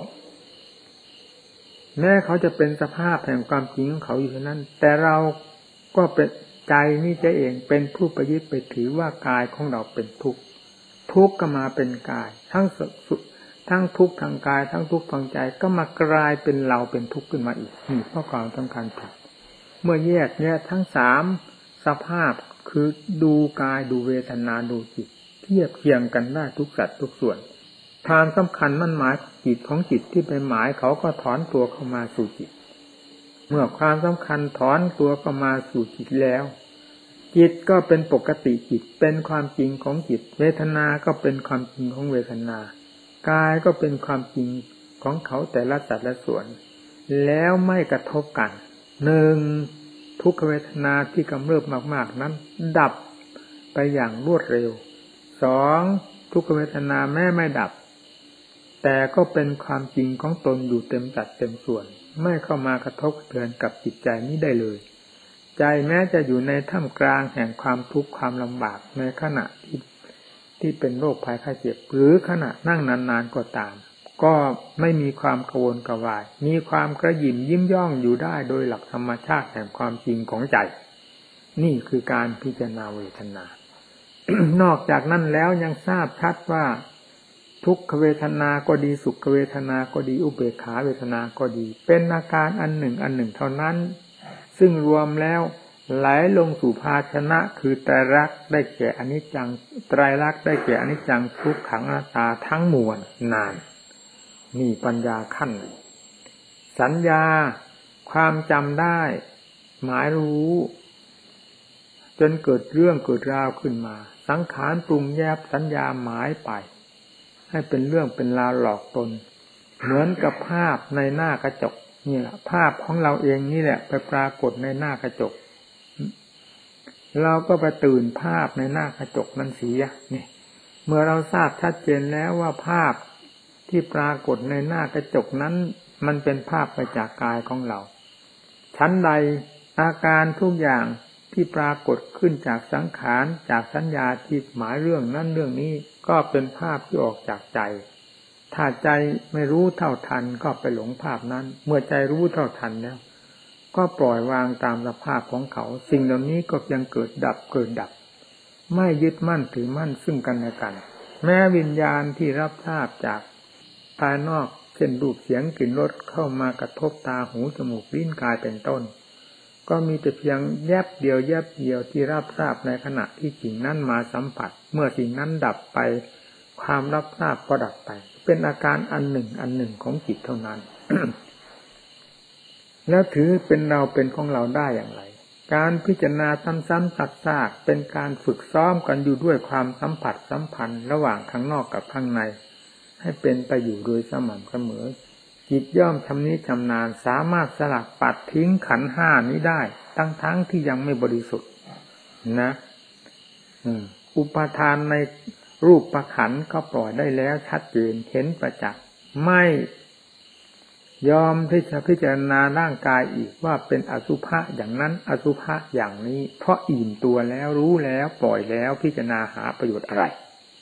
แม้เขาจะเป็นสภาพแห่งความจริงของเขาอยู่เท่านั้นแต่เราก็เป็นใจนี่จะเองเป็นผู้ประยึดไปถือว่ากายของเราเป็นทุกข์ทุกข์ก็มาเป็นกายทั้งสุขทั้งทุกข์ทางกายทั้งทุกข์ทางใจก็มากลายเป็นเราเป็นทุกข์ขึ้นมาอีกนี่เพราะความสำคัญผิดเมื่อแยกแยะทั้งสามสภาพคือดูกายดูเวทนาดูจิตเทียบเคียงกันได้ทุกสัตว์ทุกส่วนความสำคัญมั่นหมายจิตของจิตที่ไปหมายเขาก็ถอนตัวเข้ามาสู่จิตเมื่อความสำคัญถอนตัวเข้ามาสู่จิตแล้วจิตก็เป็นปกติจิตเป็นความจริงของจิตเวทนาก็เป็นความจริงของเวทนากายก็เป็นความจริงของเขาแต่ละสัตว์ละส่วนแล้วไม่กระทบกันหนึ่งทุกขเวทนาที่กำเริบมากๆนั้นดับไปอย่างรวดเร็วสองทุกขเวทนาแม้ไม่ดับแต่ก็เป็นความจริงของตนอยู่เต็มจัดเต็มส่วนไม่เข้ามากระทบกระเทือนกับจิตใจนี้ได้เลยใจแม้จะอยู่ในท่ามกลางแห่งความทุกข์ความลำบากในขณะที่ที่เป็นโรคภัยไข้เจ็บหรือขณะนั่งนานๆก็ตามก็ไม่มีความกังวลกระวายมีความกระหยิ่มยิ้มย่องอยู่ได้โดยหลักธรรมชาติแห่งความจริงของใจนี่คือการพิจารณาเวทนา นอกจากนั้นแล้วยังทราบชัดว่าทุกขเวทนาก็ดีสุขเวทนาก็ดีอุเบกขาเวทนาก็ดีเป็นอาการอันหนึ่งอันหนึ่งเท่านั้นซึ่งรวมแล้วไหลลงสู่ภาชนะคือไตรลักษณ์ได้แก่อนิจจังไตรลักษณ์ได้แก่อนิจจังทุกขังอนัตตาทั้งมวลนานมีปัญญาขั้นสัญญาความจำได้หมายรู้จนเกิดเรื่องเกิดราวขึ้นมาสังขารปรุงแยบสัญญาหมายไปให้เป็นเรื่องเป็นราวหลอกตนเหมือนกับภาพในหน้ากระจกนี่แหละภาพของเราเองนี่แหละไปปรากฏในหน้ากระจกเราก็ไปตื่นภาพในหน้ากระจกนั้นเสียนี่เมื่อเราทราบชัดเจนแล้วว่าภาพที่ปรากฏในหน้ากระจกนั้นมันเป็นภาพไปจากกายของเราชั้นใดอาการทุกอย่างที่ปรากฏขึ้นจากสังขารจากสัญญาที่หมายเรื่องนั้นเรื่องนี้ก็เป็นภาพที่ออกจากใจถ้าใจไม่รู้เท่าทันก็ไปหลงภาพนั้นเมื่อใจรู้เท่าทันแล้วก็ปล่อยวางตามสภาพของเขาสิ่งเหล่านี้ก็ยังเกิดดับเกิดดับไม่ยึดมั่นถือมั่นซึ่งกันและกันแม้วิญญาณที่รับทราบจากภายนอกเช่นรูปเสียงกลิ่นรสเข้ามากระทบตาหูจมูกลิ้นกายเป็นต้นก็มีแต่เพียงแยบเดียวแยบเดียวที่รับทราบในขณะที่สิ่งนั้นมาสัมผัสเมื่อสิ่งนั้นดับไปความรับทราบก็ดับไปเป็นอาการอันหนึ่งอันหนึ่งของจิตเท่านั้น แล้วถือเป็นเราเป็นของเราได้อย่างไรการพิจารณาซ้ำๆซักๆเป็นการฝึกซ้อมกันอยู่ด้วยความสัมผัสสัมพันธ์ระหว่างข้างนอกกับข้างในให้เป็นไปอยู่โดยสม่ำเสมอจิตย่อมชำนิชำนาญสามารถสลัดปัดทิ้งขันธ์ห้านี้ได้ทั้งทั้งที่ยังไม่บริสุทธิ์นะอุปาทานในรูปประขันธ์ก็ปล่อยได้แล้วชัดเจนเห็นประจักษ์ไม่ยอมที่จะพิจารณาร่างกายอีกว่าเป็นอสุภะอย่างนั้นอสุภะอย่างนี้เพราะอิ่มตัวแล้วรู้แล้วปล่อยแล้วพิจารณาหาประโยชน์อะไร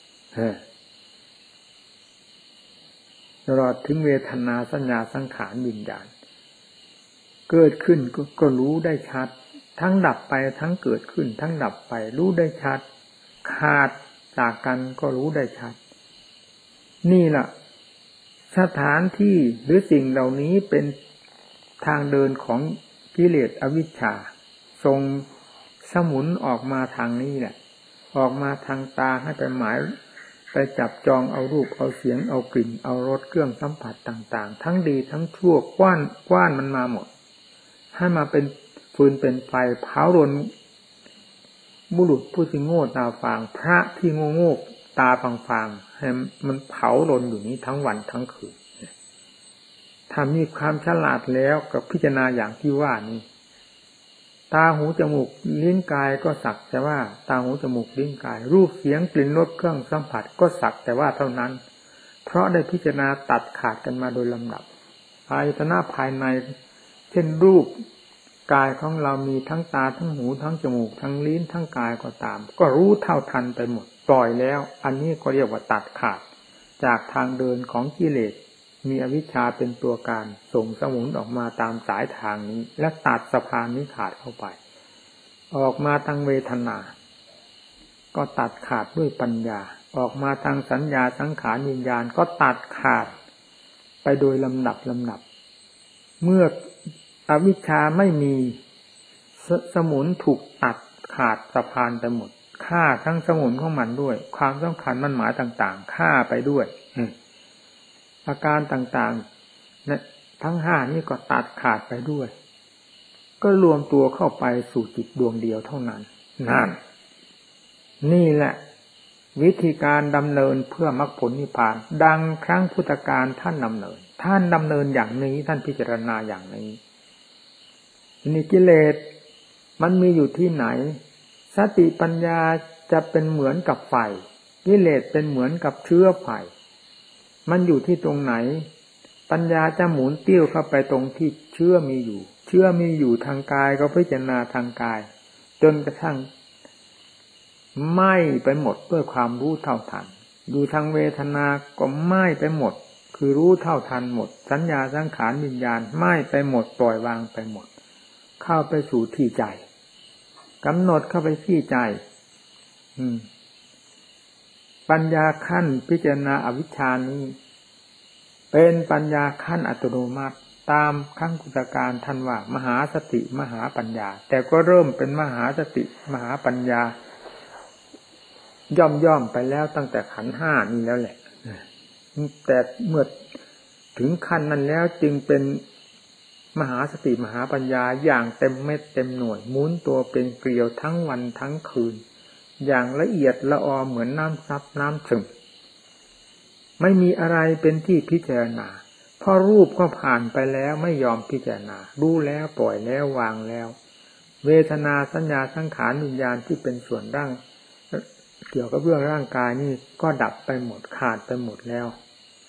ตลอดถึงเวทนาสัญญาสังขารวิญญาณเกิดขึ้น ก, ก็รู้ได้ชัดทั้งดับไปทั้งเกิดขึ้นทั้งดับไปรู้ได้ชัดขาดจากกันก็รู้ได้ชัดนี่ล่ะสถานที่หรือสิ่งเหล่านี้เป็นทางเดินของกิเลสอวิชชาทรงสมุนออกมาทางนี้แหละออกมาทางตาให้ไปหมายไปจับจองเอารูปเอาเสียงเอากลิ่นเอารสเครื่องสัมผัสต่างๆทั้งดีทั้งชั่วกว้านกว้านมันมาหมดให้มาเป็นฟืนเป็นไฟเผารนบุรุษผู้ที่โง่ตาฟางพระที่โง่โง่ตาฟางๆให้มันเผารนอยู่นี้ทั้งวันทั้งคืนถ้ามีความฉลาดแล้วกับพิจารณาอย่างที่ว่านี้ตาหูจมูกลิ้นกายก็สักแต่ว่าตาหูจมูกลิ้นกายรูปเสียงกลิ่นรสเครื่องสัมผัสก็สักแต่ว่าเท่านั้นเพราะได้พิจารณาตัดขาดกันมาโดยลำดับอายตนะภายในเช่นรูปกายของเรามีทั้งตาทั้งหูทั้งจมูกทั้งลิ้นทั้งกายก็ตามก็รู้เท่าทันไปหมดปล่อยแล้วอันนี้ก็เรียกว่าตัดขาดจากทางเดินของกิเลสมีอวิชชาเป็นตัวการส่งสมุนออกมาตามสายทางนี้และตัดสะพานนี้ขาดเข้าไปออกมาทางเวทนาก็ตัดขาดด้วยปัญญาออกมาทางสัญญาสังขารวิญญาณก็ตัดขาดไปโดยลำดับลำดับเมื่ออวิชชาไม่มีส, สมุนถูกตัดขาดสะพานไปหมดฆ่าทั้งสมุนของมันด้วยความสำคัญมันหมายต่างๆฆ่าไปด้วยอาการต่างๆนะทั้งห้านี้ก็ตัดขาดไปด้วยก็รวมตัวเข้าไปสู่จิตดวงเดียวเท่านั้นนั่นนี่แหละวิธีการดำเนินเพื่อมรรคผลนิพพานดังครั้งพุทธกาลท่านดำเนินท่านดำเนินอย่างนี้ท่านพิจารณาอย่างนี้นี่กิเลสมันมีอยู่ที่ไหนสติปัญญาจะเป็นเหมือนกับไฟกิเลสเป็นเหมือนกับเชื้อไฟมันอยู่ที่ตรงไหนปัญญาจะหมุนติ้วเข้าไปตรงที่เชื้อมีอยู่เชื้อมีอยู่ทางกายก็พิจารณาทางกายจนกระทั่งไหม้ไปหมดด้วยความรู้เท่าทันดูทางเวทนาก็ไหม้ไปหมดคือรู้เท่าทันหมดสัญญาสังขารวิญญาณไหม้ไปหมดปล่อยวางไปหมดเข้าไปสู่ที่ใจกำหนดเข้าไปที่ใจอืมปัญญาขั้นพิจารณาอวิชชานี้เป็นปัญญาขั้นอัตโนมัติตามขั้งพุทธการท่านว่ามหาสติมหาปัญญาแต่ก็เริ่มเป็นมหาสติมหาปัญญาย่อมย่อมไปแล้วตั้งแต่ขันธ์ห้านี้แล้วแหละแต่เมื่อถึงขั้นนั้นแล้วจึงเป็นมหาสติมหาปัญญาอย่างเต็มเม็ดเต็มหน่วยหมุนตัวเป็นเกลียวทั้งวันทั้งคืนอย่างละเอียดละออเหมือนน้ำซับน้ำซึมไม่มีอะไรเป็นที่พิจารณาเพราะรูปก็ผ่านไปแล้วไม่ยอมพิจารณารู้แล้วปล่อยแล้ววางแล้วเวทนาสัญญาสังขารวิญญาณที่เป็นส่วนร่างเกี่ยวกับเรื่องร่างกายนี่ก็ดับไปหมดขาดไปหมดแล้ว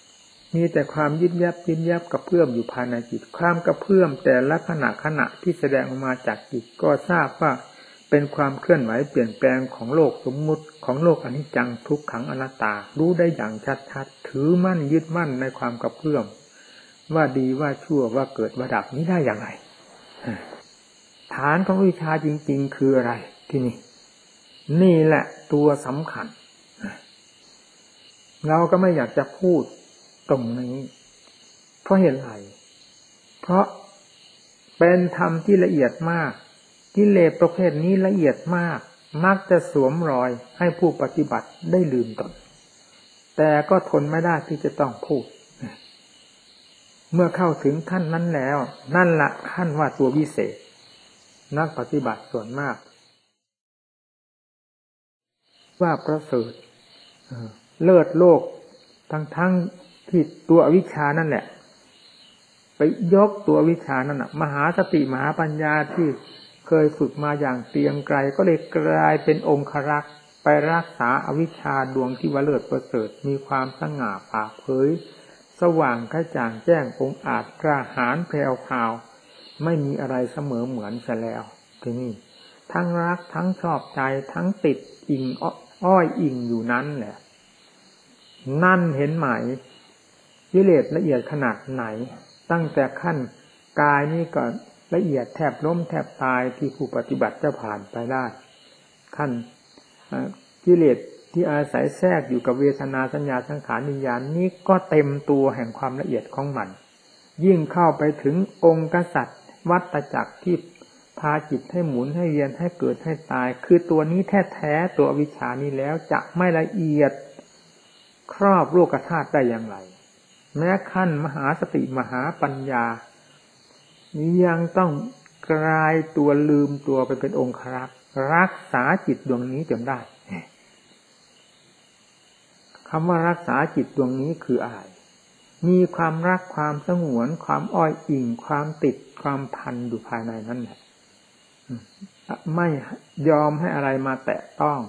มีแต่ความยิบยับยิบยับกระเพื่อมอยู่ภายในจิตความกระเพื่อมแต่ละขณะขณะที่แสดงออกมาจากจิตก็ทราบว่าเป็นความเคลื่อนไหวเปลี่ยนแปลงของโลกสมมุติของโลกอนิจจังทุกขังอนัตตารู้ได้อย่างชัดๆถือมั่นยึดมั่นในความกระเพื่อมว่าดีว่าชั่วว่าเกิดว่าดับนี้ได้อย่างไรฐานของวิชาจริงๆคืออะไรที่นี่นี่แหละตัวสำคัญเราก็ไม่อยากจะพูดตรงนี้เพราะเหตุไรเพราะเป็นธรรมที่ละเอียดมากกิเลสประเภทนี้ละเอียดมากมักจะสวมรอยให้ผู้ปฏิบัติได้ลืมตนแต่ก็ทนไม่ได้ที่จะต้องพูดเมื่อเข้าถึงขั้นนั้นแล้วนั่นละขั้นว่าตัววิเศษนักปฏิบัติส่วนมากว่าประเสริฐเลิศโลกทั้งทั้งที่ตัวอวิชชานั่นแหละไปยกตัววิชานั่นน่ะมหาสติมหาปัญญาที่เคยฝึกมาอย่างเตียงไกลก็เลยกลายเป็นองครักษ์ไปรักษาอวิชชาดวงที่ว่าเลิศประเสริฐมีความสง่าผ่าเผยสว่างกระจ่างแจ้งองอาจกล้าหาญแผ่วพราวไม่มีอะไรเสมอเหมือนซะแล้วทีนี้ทั้งรักทั้งชอบใจทั้งติดอิงอ้อยอิงอยู่นั้นแหละนั่นเห็นไหมกิเลสละเอียดขนาดไหนตั้งแต่ขั้นกายนี่ก็ละเอียดแทบล้มแทบตายที่ผู้ปฏิบัติจะผ่านไปได้ขั้นกิเลสที่อาศัยแทรกอยู่กับเวทนาสัญญาสังขารวิญญาณนี้ก็เต็มตัวแห่งความละเอียดของมันยิ่งเข้าไปถึงองค์กษัตริย์วัฏจักรที่พาจิตให้หมุนให้เวียนให้เกิดให้ตายคือตัวนี้แท้ๆตัวอวิชชานี้แล้วจะไม่ละเอียดครอบโลกธาตุได้อย่างไรแม้ขั้นมหาสติมหาปัญญายังต้องกลายตัวลืมตัวไปเป็นองค์รักษ์รักษาจิตดวงนี้จนได้คำว่ารักษาจิตดวงนี้คืออะไรมีความรักความสงวนความอ้อยอิงความติดความพันอยู่ภายในนั้นแหละไม่ยอมให้อะไรมาแตะต้อง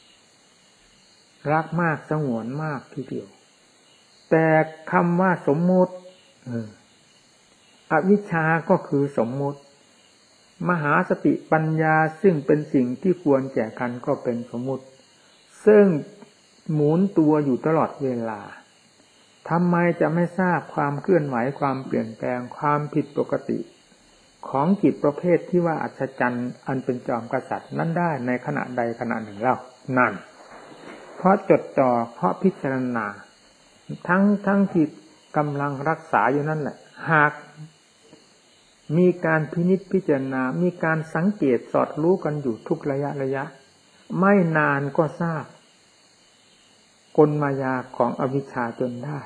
รักมากสงวนมากทีเดียวแต่คำว่าสมมุติอวิชชาก็คือสมมุติมหาสติปัญญาซึ่งเป็นสิ่งที่ควรแก่กันก็เป็นสมมุติซึ่งหมุนตัวอยู่ตลอดเวลาทำไมจะไม่ทราบความเคลื่อนไหวความเปลี่ยนแปลงความผิดปกติของจิตประเภทที่ว่าอัศจรรย์อันเป็นจอมกษัตริย์นั้นได้ในขณะใดขณะหนึ่งเล่านั่นเพราะจดจ่อเพราะพิจารณาทั้งทั้งที่กำลังรักษาอยู่นั่นแหละหากมีการพินิจพิจารณามีการสังเกตสอดรู้กันอยู่ทุกระยะระยะไม่นานก็ทราบกลมายาของอวิชชาจนได้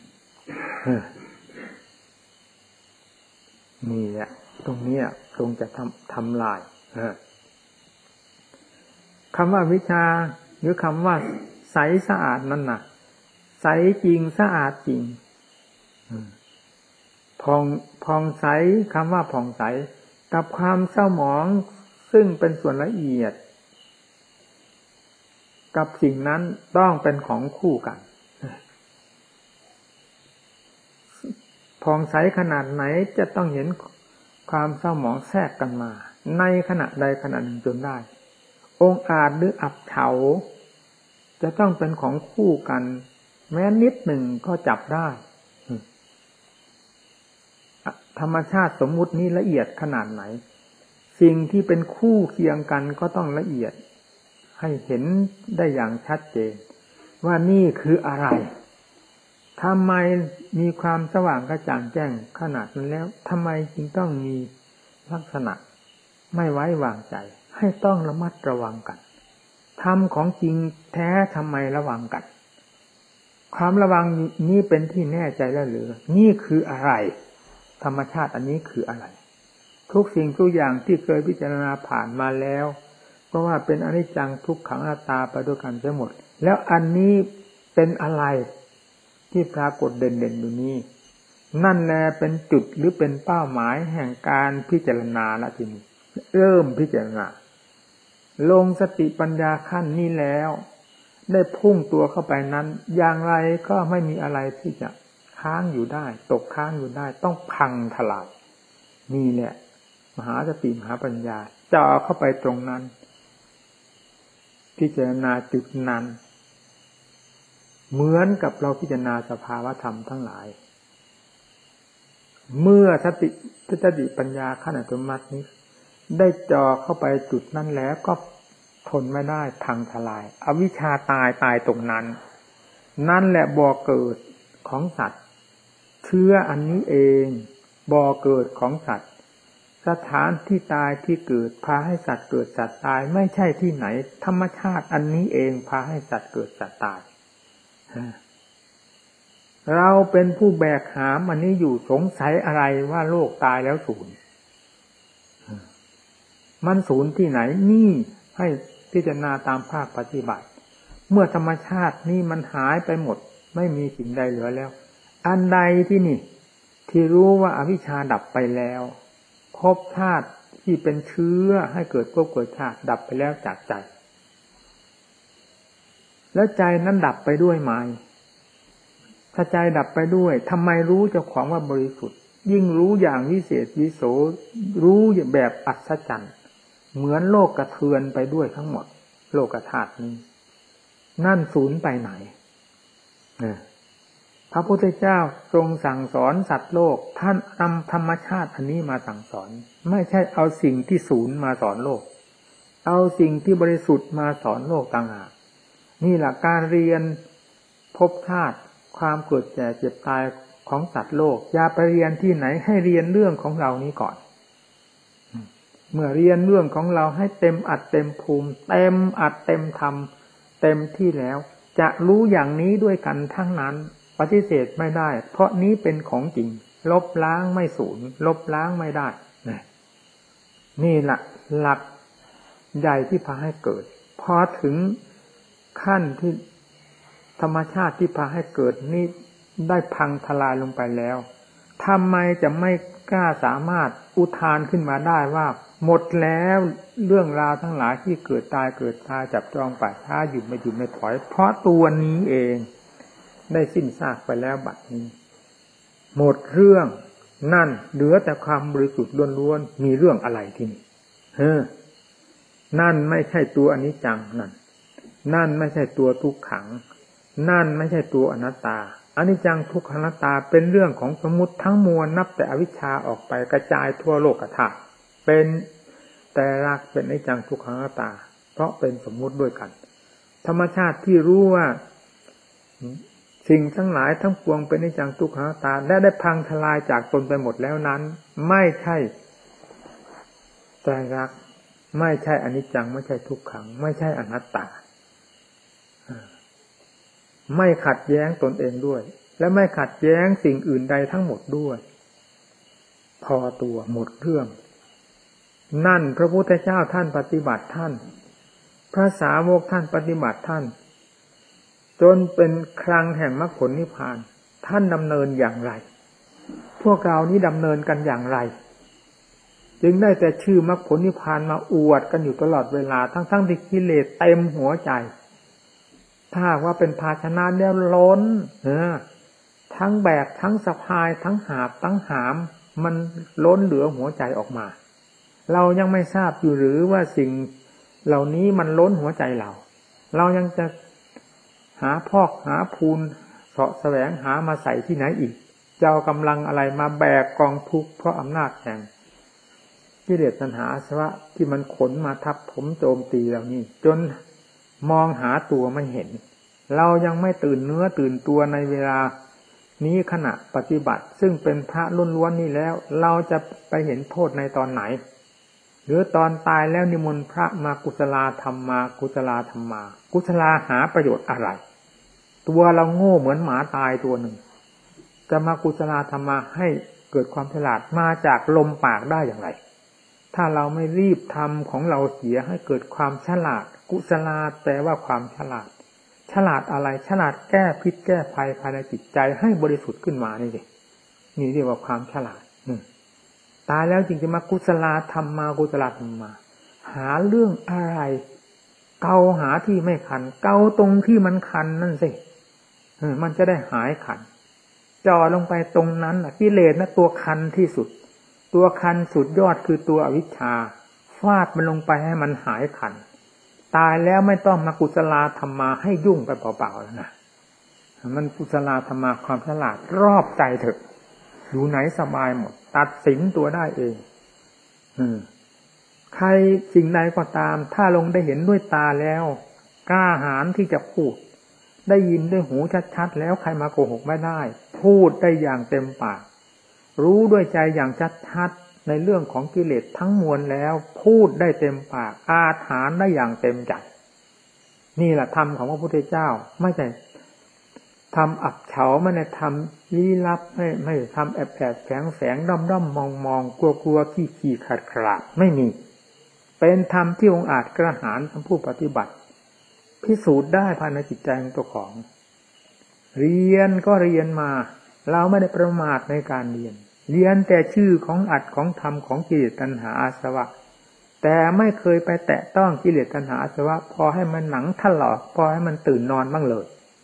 นี่แหละตรงนี้ตรงจะทำทำลายคำว่าวิชาหรือคำว่าใสสะอาดนั่นน่ะใสจริงสะอาดจริงผ่องผ่องใสคำว่าผ่องใสกับความเศร้าหมองซึ่งเป็นส่วนละเอียดกับสิ่งนั้นต้องเป็นของคู่กันผ่องใสขนาดไหนจะต้องเห็นความเศร้าหมองแทรกกันมาในขณะใดขณะหนึ่งจนได้องค์อาจหรืออับเฉาจะต้องเป็นของคู่กันแม้นิดหนึ่งก็จับได้ธรรมชาติสมมุตินี้ละเอียดขนาดไหนสิ่งที่เป็นคู่เคียงกันก็ต้องละเอียดให้เห็นได้อย่างชัดเจนว่านี่คืออะไรทำไมมีความสว่างกระจ่างแจ้งขนาดนั้นแล้วทำไมจึงต้องมีลักษณะไม่ไว้วางใจให้ต้องระมัดระวังกันธรรมของจริงแท้ทำไมระวังกันความระวังนี้เป็นที่แน่ใจแล้วหรือนี่คืออะไรธรรมชาติอันนี้คืออะไรทุกสิ่งทุกอย่างที่เคยพิจารณาผ่านมาแล้วก็ว่าเป็นอนิจจังทุกขังอนัตตาไปด้วยกันทั้งหมดแล้วอันนี้เป็นอะไรที่ปรากฏเด่นๆอยู่นี้นั่นแลเป็นจุดหรือเป็นเป้าหมายแห่งการพิจารณาละทีนี้เริ่มพิจารณาลงสติปัญญาขั้นนี้แล้วได้พุ่งตัวเข้าไปนั้นอย่างไรก็ไม่มีอะไรที่จะค้างอยู่ได้ตกค้างอยู่ได้ต้องพังทลายนี่แหละมหาสติมหาปัญญาจ่อเข้าไปตรงนั้นพิจารณาจุดนั้นเหมือนกับเราพิจารณาสภาวธรรมทั้งหลายเมื่อสติสติปัญญาขั้นอัตโนมัตินี้ได้จ่อเข้าไปจุดนั้นแล้วก็ทนไม่ได้พังทลายอวิชชาตายตายตรงนั้นนั่นแหละบ่อเกิดของสัตว์เชื้ออันนี้เองบ่อเกิดของสัตว์สถานที่ตายที่เกิดพาให้สัตว์เกิดสัตว์ตายไม่ใช่ที่ไหนธรรมชาติอันนี้เองพาให้สัตว์เกิดสัตว์ตายเราเป็นผู้แบกหามอันนี้อยู่สงสัยอะไรว่าโลกตายแล้วสูญมันสูญที่ไหนนี่ให้พิจารณาตามภาคปฏิบัติเมื่อธรรมชาตินี่มันหายไปหมดไม่มีสิ่งใดเหลือแล้วอันใดที่นี่ที่รู้ว่าอวิชชาดับไปแล้วภพชาติที่เป็นเชื้อให้เกิดภพเกิดชาติดับไปแล้วจากใจแล้วใจนั้นดับไปด้วยไหมถ้าใจดับไปด้วยทำไมรู้เจ้าของว่าบริสุทธิ์ยิ่งรู้อย่างวิเศษวิโสรู้แบบอัศจรรย์เหมือนโลกกระเทือนไปด้วยทั้งหมดโลกธาตุนี้นั่นสูญไปไหนพระพุทธเจ้าทรงสั่งสอนสัตว์โลกท่านนำธรรมชาติอันนี้มาสั่งสอนไม่ใช่เอาสิ่งที่สูญมาสอนโลกเอาสิ่งที่บริสุทธิ์มาสอนโลกต่างหากนี่แหละการเรียนภพชาติความเกิดแก่เจ็บตายของสัตว์โลกอย่าไปเรียนที่ไหนให้เรียนเรื่องของเรานี้ก่อนเมื่อเรียนเรื่องของเราให้เต็มอัดเต็มภูมิเต็มอัดเต็มธรรมเต็มที่แล้วจะรู้อย่างนี้ด้วยกันทั้งนั้นปฏิเสธไม่ได้เพราะนี้เป็นของจริงลบล้างไม่สูญลบล้างไม่ได้นี่แหละหลักใหญ่ที่พาให้เกิดพอถึงขั้นที่ธรรมชาติที่พาให้เกิดนี้ได้พังทลายลงไปแล้วทำไมจะไม่กล้าสามารถอุทานขึ้นมาได้ว่าหมดแล้วเรื่องราวทั้งหลายที่เกิดตายเกิดตายจับจองป่าช้าหยุดไม่หยุดไม่ถอยเพราะตัวนี้เองได้สิ้นซากไปแล้วบัดนี้หมดเรื่องนั่นเหลือแต่ความบริสุทธิ์ล้วนๆมีเรื่องอะไรที่นี่เฮ้อนั่นไม่ใช่ตัวอนิจจังนั่นนั่นไม่ใช่ตัวทุกขังนั่นไม่ใช่ตัวอนัตตาอนิจจังทุกขังอนัตตาเป็นเรื่องของสมมุติทั้งมวลนับแต่อวิชชาออกไปกระจายทั่วโลกธาตุเป็นแต่รักเป็นอนิจจังทุกขังอนัตตาเพราะเป็นสมมุติด้วยกันธรรมชาติที่รู้ว่าสิ่งทั้งหลายทั้งปวงเป็นอนิจจังทุกขังอนัตตาและได้พังทลายจากตนไปหมดแล้วนั้นไม่ใช่ไตรลักษณ์ไม่ใช่อนิจจังไม่ใช่ทุกขังไม่ใช่อนัตตาไม่ขัดแย้งตนเองด้วยและไม่ขัดแย้งสิ่งอื่นใดทั้งหมดด้วยพอตัวหมดเรื่องนั่นพระพุทธเจ้าท่านปฏิบัติท่านพระสาวกท่านปฏิบัติท่านจนเป็นคลังแห่งมรรคผลนิพพานท่านดำเนินอย่างไรพวกเรานี้ดำเนินกันอย่างไรจึงได้แต่ชื่อมรรคผลนิพพานมาอวดกันอยู่ตลอดเวลาทั้งๆที่กิเลสเต็มหัวใจถ้าว่าเป็นภาชนะเนี่ยล้นเออทั้งแบกทั้งสะพายทั้งหาบทั้งหามมันล้นเหลือหัวใจออกมาเรายังไม่ทราบอยู่หรือว่าสิ่งเหล่านี้มันล้นหัวใจเราเรายังจะหาพอกหาพูนเสาะแสวงหามาใส่ที่ไหนอีกจะเอากำลังอะไรมาแบกกองทุกข์เพราะอำนาจแห่งกิเลสตัณหาอาสวะที่มันขนมาทับถมโจมตีเรานี่จนมองหาตัวไม่เห็นเรายังไม่ตื่นเนื้อตื่นตัวในเวลานี้ขณะปฏิบัติซึ่งเป็นพระล้วนๆนี่แล้วเราจะไปเห็นโทษในตอนไหนหรือตอนตายแล้วนิมนต์พระมากุศลาธรรมมากุศลาธรรมมากุศลาหาประโยชน์อะไรตัวเราโง่เหมือนหมาตายตัวหนึ่งจะมากุศลาธรรมมาให้เกิดความฉลาดมาจากลมปากได้อย่างไรถ้าเราไม่รีบทำของเราเสียให้เกิดความฉลาดกุศลาแปลว่าความฉลาดฉลาดอะไรฉลาดแก้พิษแก้ภัยภายในจิตใจให้บริสุทธิ์ขึ้นมานี่สินี่เรียกว่าความฉลาดตายแล้วจริงจะมากุศลาธรรมมากุศลาธรรมมาหาเรื่องอะไรเกาหาที่ไม่คันเกาตรงที่มันคันนั่นสิมันจะได้หายคันจ่อลงไปตรงนั้นกิเลสนะตัวคันที่สุดตัวคันสุดยอดคือตัวอวิชชาฟาดมันลงไปให้มันหายคันตายแล้วไม่ต้องมากุศลธรรมาให้ยุ่งไปเปล่าๆแล้วนะมันกุศลธรรมาความฉลาดรอบใจเถอะอยู่ไหนสบายหมดตัดสินตัวได้เองอืมใครสิ่งใดก็ตามถ้าลงได้เห็นด้วยตาแล้วกล้าหาญที่จะพูดได้ยินด้วยหูชัดๆแล้วใครมาโกหกไม่ได้พูดได้อย่างเต็มปากรู้ด้วยใจอย่างชัดๆในเรื่องของกิเลสทั้งมวลแล้วพูดได้เต็มปากอาถรรพ์ได้อย่างเต็มใจนี่แหละธรรมของพระพุทธเจ้าไม่ใช่ทำอับเฉาไม่ได้ทำลี้ลับไม่ไม่ทำแอบแอบแฝงแฝงด้อมด้อมมองมองกลัวกลัวขี้ขี้ขาดขาดไม่มีเป็นธรรมที่องค์อาจกระหายทั้งผู้ปฏิบัติพิสูจน์ได้ภายในจิตใจของตัวของเรียนก็เรียนมาเราไม่ได้ประมาทในการเรียนเรียนแต่ชื่อของอัดของธรรมของกิเลสตัณหาอาสวะแต่ไม่เคยไปแตะต้องกิเลสตัณหาอาสวะพอให้มันหนังถลอกพอให้มันตื่นนอนบ้างเลย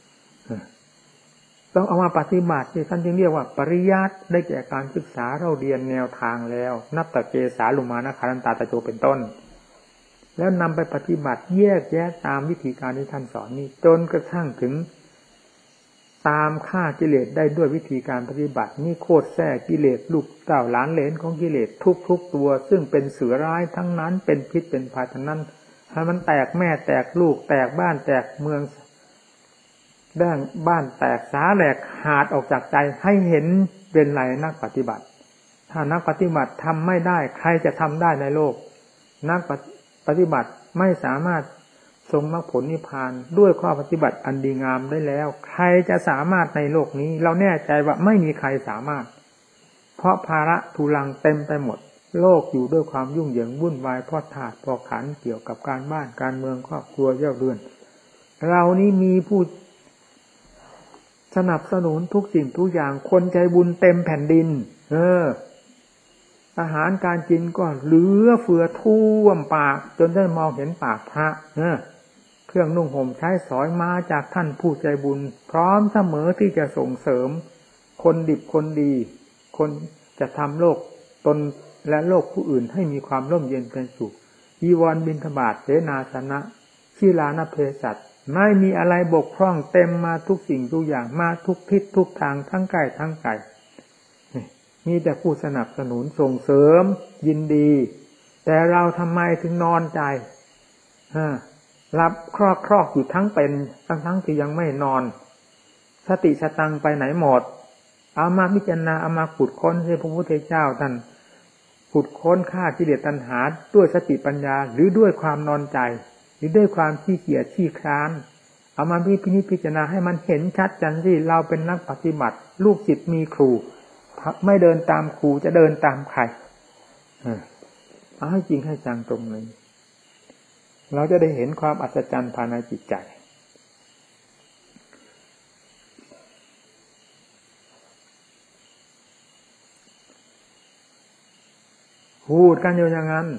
ต้องเอามาปฏิบัติที่ท่านจึงเรียกว่าปริยัติได้แก่การศึกษาเราเรียนแนวทางแล้วนับแต่เกสาลุมานะคารันตาตะโจเป็นต้นแล้วนำไปปฏิบัติแยกแยะตามวิธีการที่ท่านสอนนี้จนกระทั่งถึงตามฆ่ากิเลสได้ด้วยวิธีการปฏิบัตินี่โคตรแท้กิเลสลูกเต่าหลานเหลนของกิเลสทุกๆตัวซึ่งเป็นเสือร้ายทั้งนั้นเป็นพิษเป็นภัยทั้งนั้นให้มันแตกแม่แตกลูกแตกบ้านแตกเมืองด้านบ้านแตกสาแหลกหาดออกจากใจให้เห็นเป็นไรนักปฏิบัติถ้านักปฏิบัติทำไม่ได้ใครจะทำได้ในโลกนักปฏิบัติไม่สามารถทรงมรรคผลนิพพานด้วยข้อปฏิบัติอันดีงามได้แล้วใครจะสามารถในโลกนี้เราแน่ใจว่าไม่มีใครสามารถเพราะภาระทุลังเต็มไปหมดโลกอยู่ด้วยความยุ่งเหยิงวุ่นวายเพราะธาตุเพราะขันธ์เกี่ยวกับการบ้านการเมืองครอบครัวเย่าเรือนเรานี้มีผู้สนับสนุนทุกสิ่งทุกอย่างคนใจบุญเต็มแผ่นดินเอออาหารการกินก็เหลือเฟือท่วมปากจนได้มองเห็นปากพระเออเครื่องนุ่งห่มใช้สอยมาจากท่านผู้ใจบุญพร้อมเสมอที่จะส่งเสริมคนดิบคนดีคนจะทำโลกตนและโลกผู้อื่นให้มีความร่มเย็นเป็นสุขจีวรบิณฑบาตเสนาสนะชีลานเภสัชไม่มีอะไรบกพร่องเต็มมาทุกสิ่งทุกอย่างมาทุกทิศทุกทางทั้งใกล้ทั้งไกลมีแต่ผู้สนับสนุนส่งเสริมยินดีแต่เราทำไมถึงนอนใจรับครอกครอกอยู่ทั้งเป็นทั้งทั้งที่ยังไม่นอนสติสตังไปไหนหมดเอามาพิจารณาเอามาขุดค้นให้พระพุทธเจ้าท่านขุดค้นฆ่ากิเลสตัณหาด้วยสติปัญญาหรือด้วยความนอนใจหรือด้วยความขี้เกียจขี้คร้านเอามาพินิจพิจารณาให้มันเห็นชัดจังที่เราเป็นนักปฏิบัติลูกศิษย์มีครูไม่เดินตามครูจะเดินตามใครเอาให้จริงให้จังตรงนี้เราจะได้เห็นความอัศจรรย์ภายในจิตใจพูดกันอยู่อย่างนั้น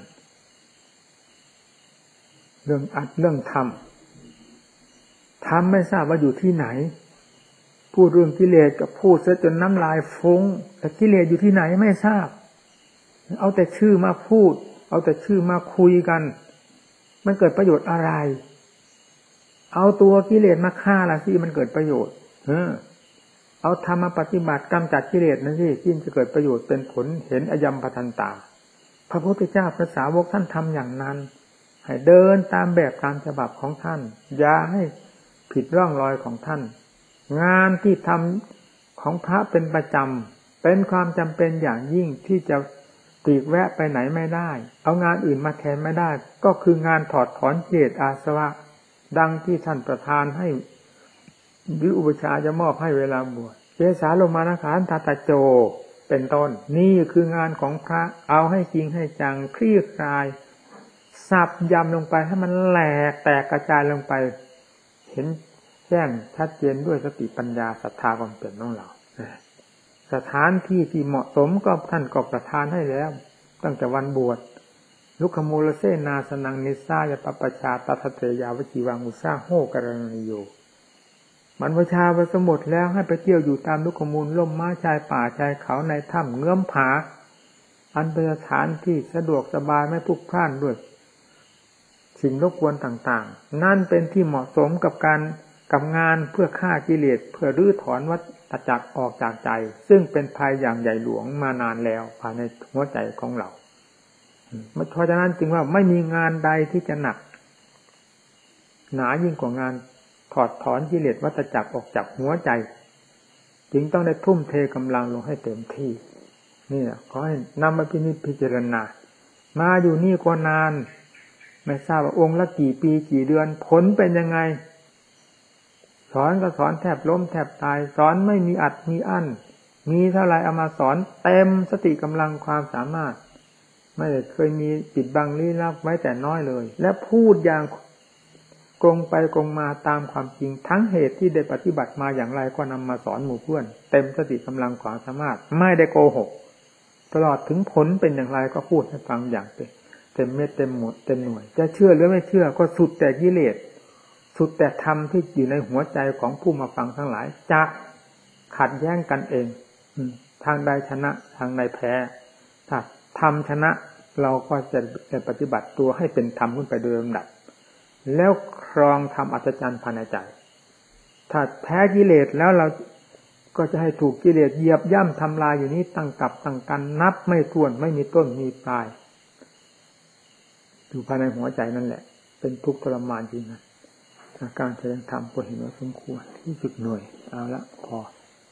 เรื่องอัดเรื่องทำทำไม่ทราบว่าอยู่ที่ไหนพูดเรื่องกิเลสกับพูดซะจนน้ำลายฟุ้งแต่กิเลสอยู่ที่ไหนไม่ทราบเอาแต่ชื่อมาพูดเอาแต่ชื่อมาคุยกันมันเกิดประโยชน์อะไรเอาตัวกิเลสมาฆ่าละสิมันเกิดประโยชน์เออเอาธรรมมาปฏิบัติกำจัดกิเลสนั่นสิที่จะเกิดประโยชน์เป็นผลเห็นอยัมปทันตาพระพุทธเจ้าพระสาวกท่านทำอย่างนั้นให้เดินตามแบบตามฉบับของท่านอย่าให้ผิดร่องรอยของท่านงานที่ทำของพระเป็นประจำเป็นความจำเป็นอย่างยิ่งที่จะปลีกแวะไปไหนไม่ได้เอางานอื่นมาแทนไม่ได้ก็คืองานถอดถอนกิเลสอาสวะดังที่ท่านประทานให้หรืออุปชาจะมอบให้เวลาบวชเจสาโลมานะขันธตโจเป็นต้นนี่คืองานของพระเอาให้จริงให้จังคลี่คลายสับยำลงไปให้มันแหลกแตกกระจายลงไปเห็นแจ้งชัดเจนด้วยสติปัญญาศรัทธาความเปลี่ยนของเราสถานที่ที่เหมาะสมก็ท่านก็ประทานให้แล้วตั้งแต่วันบวชลุคมูลเสนาสนังนิสายปปชาตัทเตยาวจีวังอุสาโหกรณีโยบรรพชาไปสมุทรแล้วให้ไปเที่ยวอยู่ตามลุกขมูลร่มไม้ชายป่าชายเขาในถ้ำเงื้อมผาอันเป็นสถานที่สะดวกสบายไม่พลุกพล่านด้วยสิ่งรบกวนต่างๆนั่นเป็นที่เหมาะสมกับการกับงานเพื่อฆ่ากิเลสเพื่อรื้อถอนวัฏจักรออกจากใจซึ่งเป็นภัยอย่างใหญ่หลวงมานานแล้วภายในหัวใจของเราเพราะฉะนั้นจึงว่าไม่มีงานใดที่จะหนักหนายิ่งกว่างานถอดถอนกิเลสวัฏจักรออกจากหัวใจจึงต้องได้ทุ่มเทกำลังลงให้เต็มที่นี่แหละขอให้นำมาพินิจพิจารณามาอยู่นี่ก็นานไม่ทราบว่าองค์ละกี่ปีกี่เดือนผลเป็นยังไงสอนก็สอนแทบล้มแทบตายสอนไม่มีอัดมีอั้นมีเท่าไรเอามาสอนเต็มสติกำลังความสามารถไม่ได้เคยมีปิดบังลี้ลับไว้แต่น้อยเลยและพูดอย่างตรงไปตรงมาตามความจริงทั้งเหตุที่ได้ปฏิบัติมาอย่างไรก็นำมาสอนหมู่เพื่อนเต็มสติกำลังความสามารถไม่ได้โกหกตลอดถึงผลเป็นอย่างไรก็พูดให้ฟังอย่างเต็มเต็มเม็ดเต็มหมดเต็มหน่วยจะเชื่อหรือไม่เชื่อก็สุดแต่กิเลสสุดแต่ธรรมที่อยู่ในหัวใจของผู้มาฟังทั้งหลายจะขัดแย้งกันเองทางใดชนะทางใดแพ้ถ้าธรรมชนะเราก็จะปฏิบัติตัวให้เป็นธรรมขึ้นไปโดยลำดับแล้วครองธรรมอัศจรรย์ภายในใจถ้าแพ้กิเลสแล้วเราก็จะให้ถูกกิเลสเหยียบย่ำทำลายอยู่นี้ตั้งกับตั้งกันนับไม่ถ้วนไม่มีต้นมีปลายอยู่ภายในหัวใจนั่นแหละเป็นทุกข์ทรมานจริงนะการแสดงธรรมก็เห็นว่าสมควรที่สุดหน่วยเอาละพอ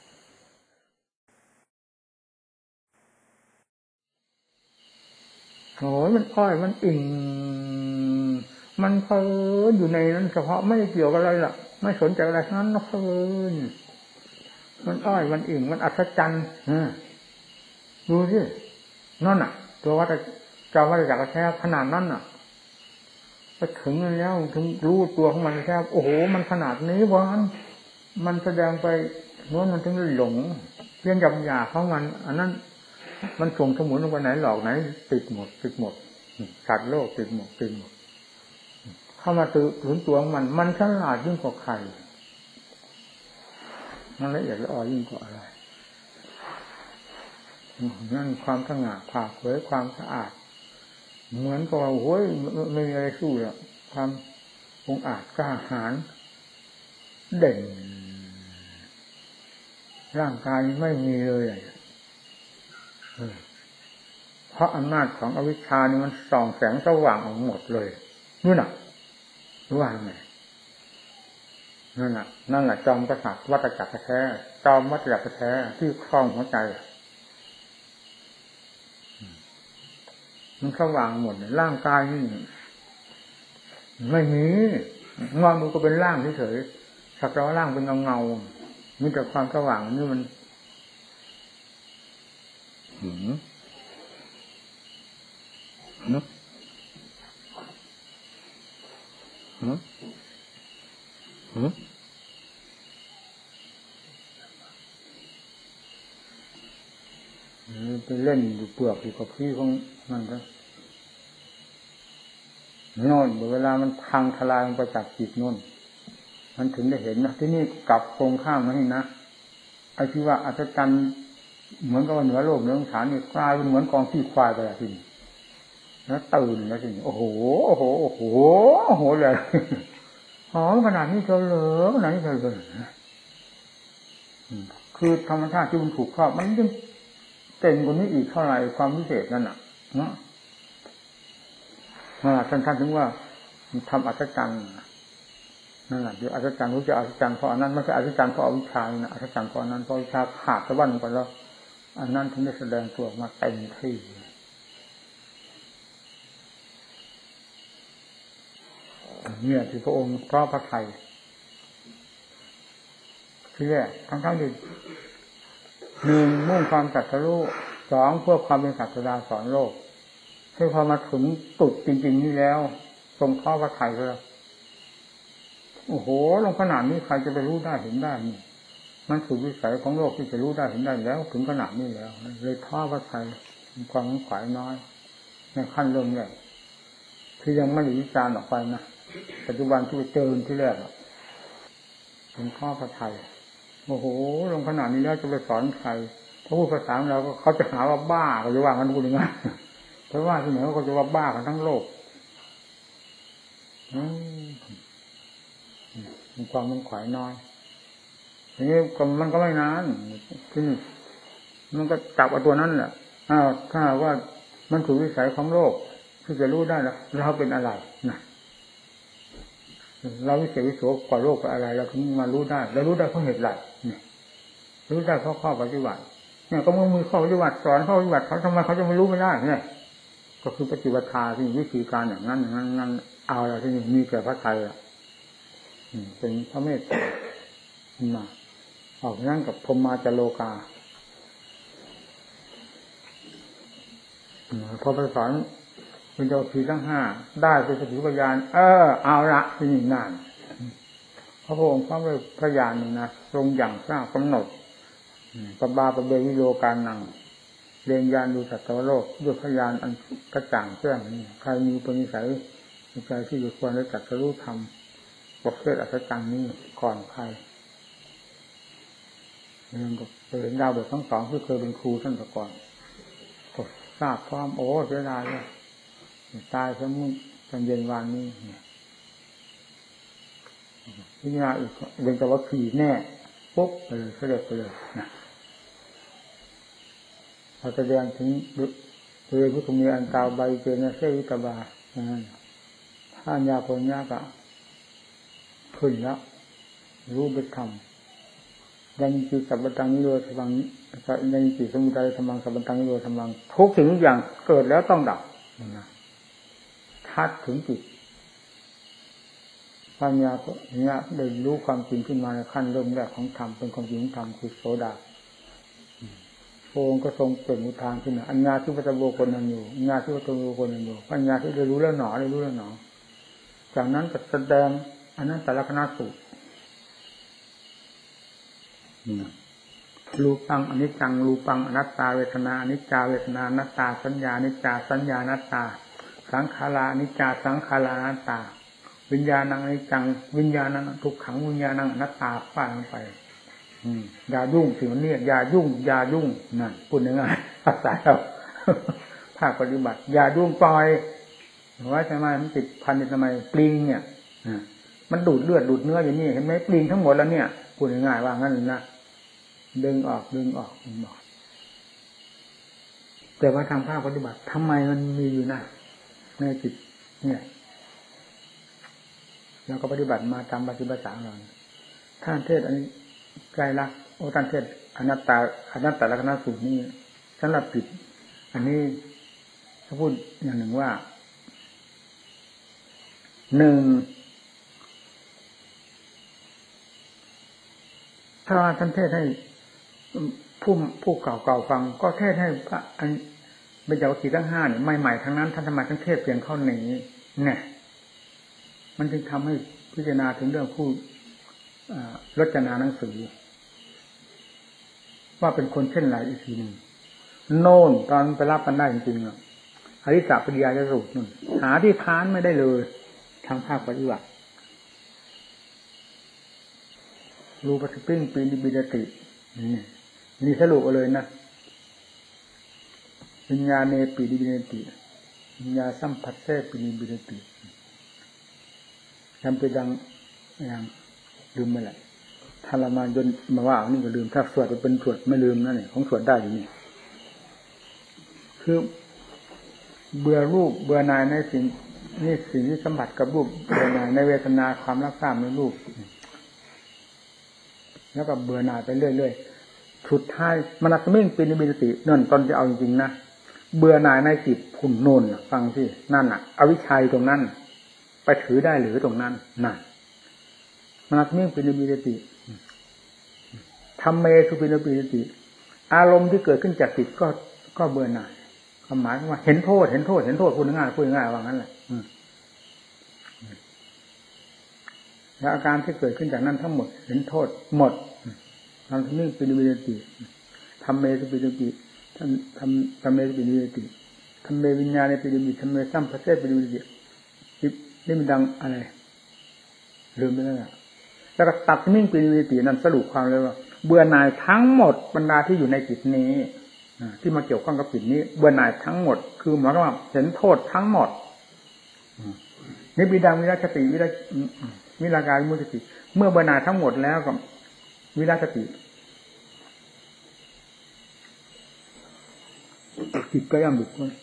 โอ้ยมันอ้อยมันอิ่งมันเพลินอยู่ในนั้นเฉพาะไม่ได้เกี่ยวกับอะไรล่ะไม่สนใจอะไรทั้งนั้นเพลินมันอ้อยมันอิ่งมันอัศจรรย์ดูสินั่นน่ะตัววัฏจักรวัฏจักรแท้ขนาดนั้นน่ะไปถึงแล้วถึงรู้ตัวของมันแท้โอ้โหมันขนาดนี้วะมันแสดงไปโน้นมันถึงหลงเพียงหยาบหยาของมันอันนั้นมันส่งสมุนลงไปไหนหลอกไหนติดหมดติดหมดสัตว์โลกติดหมดติดหมดเข้ามาถึงตัวของมันมันฉลาดยิ่งกว่าใครมันละเอียดละออยิ่งกว่าอะไรนั่นความสง่าผ่าเผยความสะอาดเหมือนกับว่าโอ้ยไม่มีอะไรสู้เลยความองอาจกล้าหาญเด่นร่างกายไม่มีเลยเพราะอำนาจของอวิชชานี่มันส่องแสงสว่างออกหมดเลยนู่นน่ะว่างไงนั่นน่ะนั่นแหละจอมกษัตริย์วัฏจักรแท้จอมวัฏจักรแท้ที่ครองหัวใจมันสว่างหมดร่างกายนี่ไม่มีงอมือก็เป็นร่างเฉยๆสักแต่ว่าร่างเป็นเงาเงามีแต่ความสว่างนี่มันหืมหืมหืมหืมไปเล่นอยู่เปลือกอยู่กับพี่ของมันก็โน่นเวลามันพังทลายลงไปจากจิตโน่นมันถึงได้เห็นนะที่นี่กลับโครงข้ามนั่นนี่นะไอ้ที่ว่าอัศจรรย์เหมือนกับว่าเหนือโลกเหนือสงสารนี่กลายเป็นเหมือนกองขี้ควายไปแล้วทีนี้แล้วตื่นแล้วทีนี้โอ้โหโอ้โหโอ้โหโอ้โหเลยหอมขนาดนี้เธอเหลือขนาดนี้เธอเลยคือธรรมชาติที่มันถูกครอบมันยังเต็มกว่านี้อีกเท่าไหร่ความพิเศษนั่นน่ะเนาะท่านท่านถึงว่าทำอัศจรรย์นั่นแหละคืออัศจรรย์รู้จะอัศจรรย์เพราะอันนั้นไม่ใช่อัศจรรย์เพราะอวิชชานะอัศจรรย์เพราะอันนั้นเพราะวิชาขาดสะบั้นไปแล้วอันนั้นถึงได้แสดงตัวมาเต็มที่เนี่ยที่พระองค์เพราะพระทัยที่แรกทั้งทั้งที่หนึ่งมุ่งความตรัสรู้สองเพื่อความเป็นศาสดาสอนโลกที่พอมาถึงตุดจริงๆนี่แล้วทรงเพราะพระทัยเลยโอ้โหลงขนาดนี้ใครจะไปรู้ได้เห็นได้นี่มันสุดวิสัยของโลกที่จะรู้ได้เห็นได้แล้วถึงขนาดนี้แล้วเลยท้อพระทัยมีความขวายน้อยในขั้นเริ่มแรกที่ยังไม่ได้วิจารณ์ออกไปนะปัจจุบันที่ไปเจอที่แรกเป็นข้อพระไทยโอ้โหลงขนาดนี้แล้วจะไปสอนใครถ้าพูดภาษาเราก็เขาจะหาว่าบ้าเขาจะว่ากันพูดอย่างนั้นเพราะว่าที่ไหนเขาจะว่าบ้ากันทั้งโลกมีความมันขวายน้อยทีนี้มันก็ไม่นานที่นี่มันก็จับเอาตัวนั้นแหละอ้าวถ้าว่ามันถูกวิสัยของโลกที่จะรู้ได้แล้วเราเป็นอะไรนะเราวิเศษวิโสกว่าโลกกว่าอะไรเราถึงมารู้ได้เรารู้ได้เพราะเหตุไรเนี่ยรู้ได้เพราะข้อปฏิบัติเนี่ยก็มือมือข้อปฏิบัติสอนข้อปฏิบัติเขาทำไมเขาจะไม่รู้ไม่ได้เนี่ยก็คือปฏิบัติธรรมที่วิธีการอย่างนั้นอย่างนั้นนั้นเอาอะไรที่นี่มีแก่พระไทยอ่ะเป็นพระเมตตามาออกนั่งกับพรหมาจโลกาพอไปสอนเป็นเจ้าผีทั้งห้าได้เป็นสติปัญญาเออเอาละที่นี่นานพระองค์พระพระญาณนี่นะทรงอย่างทราบกำหนดปบาปเบวิโลกานังเรียนญาณดูสัตว์โลกด้วยพระญาณอันกระจ่างแจ้งนี่ใครมีปณิสัยใจที่อยู่ควรได้จัดรู้ธรรมประเภทอัศจรรย์นี้ก่อนใครเรื่องก็เป็นดาวแบบทั้งสองที่เคยเป็นครูท่านแต่ก่อนทราบพร้อมโอ้เสียดายเลยตายซะมุ่งตอนเย็นวานนี้พิจารณาอีกเรียนกับว่าขี่แน่ปุ๊บไปเลยเสด็จไปเลยนะพอแสดงถึงเรื่องพุทธมีอันตาใบเจนะเสวิตบาท่านยาคนยากะขึ้นแล้วรู้ไปทำยังจิตสัพพตังนิโรธธรรมังยังจิตสมุทัยธรรมังสัพพตังนิโรธธรรมังทุกสิ่งทุกอย่างเกิดแล้วต้องดับนะทัดถึงจิตปัญญาเนี่ยได้รู้ความจริงขึ้นมาในขั้นเริ่มแรกของธรรมเป็นความจริงของธรรมคือโสดาพระองค์ก็ทรงเปล่งอุทานขึ้นอัญญาที่พระตโบคนนั้นอยู่อัญญาที่พระตโบคนนั้นอยู่ปัญญาที่ได้รู้แล้วหนอได้รู้แล้วหนอจากนั้นก็แสดงอนัตตลักษณสูตรรูปังอนิจจังรูปังอนัตตาเวทนาอนิจจาเวทนาอนัตตาสัญญาอนิจจาสัญญาอนัตตาสังขาราอนิจจาสังขาราอนัตตาวิญญาณังอนิจจังวิญญาณังทุกขังวิญญาณังอนัตตาฟาดลงไปอย่ายุ่งสิ่งนี้อย่ายุ่งอย่ายุ่งนั่นพูดง่ายๆภาษาเราภาคปฏิบัติอย่ายุ่งปล่อยว่าทำไมมันติดพันทำไมปลิงเนี่ยมันดูดเลือดดูดเนื้ออย่างนี้เห็นไหมปลิงทั้งหมดแล้วเนี่ยพูดง่ายๆว่างั้นนะดึงออกดึงออกดึงออกแต่ว่าทางภาคปฏิบัติทำไมมันมีอยู่นะในจิตเนี่ยเราก็ปฏิบัติมาตามปฏิบัติสามเราท่านเทศอันนี้ไกลละโอ้ท่านเทศอนัตตาอนัตตลักษณสูตรนี้สำหรับจิตอันนี้ถ้าพูดอย่างหนึ่งว่าหนึ่งถ้าท่านเทศให้ผู้ผู้เก่าๆฟังก็เทศให้พระอันเป็นเจ้าขีทั้งห้าเนี่ยใหม่ๆทั้งนั้นท่านทำไมท่านเทศเพียงเข้านี้เนี่ยมันจึงทำให้พิจารณาถึงเรื่องผู้รจนาหนังสือว่าเป็นคนเช่นไรอีกทีหนึ่งโน่นตอนไปรับกันได้จริงๆอริสปริยายสูตรนั่นหาที่ค้านไม่ได้เลยทางภาคปฏิบัติรูปสปริงปีนิบิดตินี่สรุปเอาเลยนะวิญญาเนปีนิบิดติวิญญาสัมผัสเสปีนิบิดติทำไปดังอย่างลืมไปแหละถ้าเรามาจนมาว่านี่ก็ลืมถ้าสวดเป็นสวดไม่ลืมนั่นนี่ของสวดได้อยู่นี่คือเบื่อรูปเบื่อหน่ายในสิ่งนี่สิ่งที่สัมผัสกับรูปเบื่อหน่ายในเวทนาความรักษาในรูปแล้วก็เบื่อหน่ายไปเรื่อยๆสุดท้ายมนัสมิ่งปีนิบิตินั่นตอนจะเอาจริงๆนะเบื่อหน่ายในจิตขุ่นโน่นฟังสินั่นน่ะอวิชชัยตรงนั้นไปถือได้หรือตรงนั้นนั่นมนัสมิ่งปีนิบิติธรรมเมสุปีนิบิติอารมณ์ที่เกิดขึ้นจากจิตก็ก็เบื่อหน่ายความหมายว่าเห็นโทษเห็นโทษเห็นโทษพูดง่ายพูดง่ายว่างั้นแหละแล้วอาการที่เกิดขึ้นจากนั้นทั้งหมดเห็นโทษหมดทำที่นี่เป็นวิญติทำเมสุปิติทำทำทำเมสุปิติทำเมวิญญาณในปิติทำเมสัมผัสเสปิตินี่มันดังอะไรลืมไปแล้วแล้วก็ตัดนิ่งเป็นวิตินั้นสรุปความเลยว่าเบื่อหน่ายทั้งหมดบรรดาที่อยู่ในจิตนี้ที่มาเกี่ยวข้องกับจิตนี้เบื่อหน่ายทั้งหมดคือหมายความว่าเห็นโทษทั้งหมดนิพพิดังวิรัชติวิรัชวิรากาวิมุตติเมื่อเบื่อหน่ายทั้งหมดแล้วก็วิรัชติจิตก็ย่อมหลุดพ้น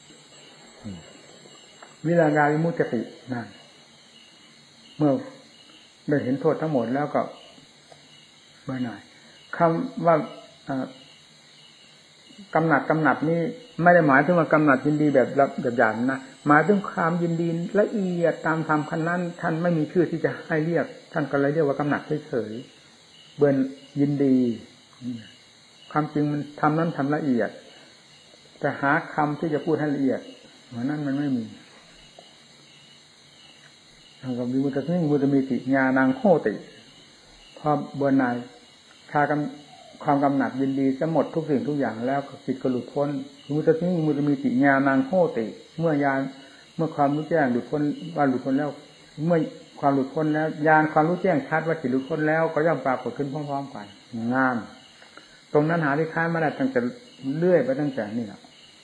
วิรากาวิมุตตินั่นเมื่อได้เห็นโทษทั้งหมดแล้วก็เบื่อหน่ายคำว่ากำหนัดกำหนัดนี่ไม่ได้หมายถึงว่ากำหนัดยินดีแบบแบบหยาบนะหมายถึงความยินดีละเอียดตามธรรมขั้นนั้นท่านไม่มีชื่อที่จะให้เรียกท่านก็เลยเรียกว่ากำหนัดเฉยๆเบื่อยินดีความจริงมันทำนั้นทำละเอียดแต่หาคำที่จะพูดให้ละเอียดเหมือนนั้นมันไม่มีทางกับวิมุตติวิมุตติมีติญาณังโหติพอเบื่อหน่ายชากำความกำหนัดยินดีจะหมดทุกสิ่งทุกอย่างแล้วจิตก็หลุดพ้นวิมุตติวิมุตติมีติญาณังโหติเมื่อญาณเมื่อความรู้แจ้งหลุดพ้นว่าหลุดพ้นแล้วเมื่อความหลุดพ้นแล้วญาณความรู้แจ้งชัดว่าจิตหลุดพ้นแล้วก็ย่อมปรากฏขึ้นพร้อมๆกันงามตรงนั้นหาที่ค้านไม่ได้ตั้งแต่เลื่อยไปตั้งแต่นี่แหละ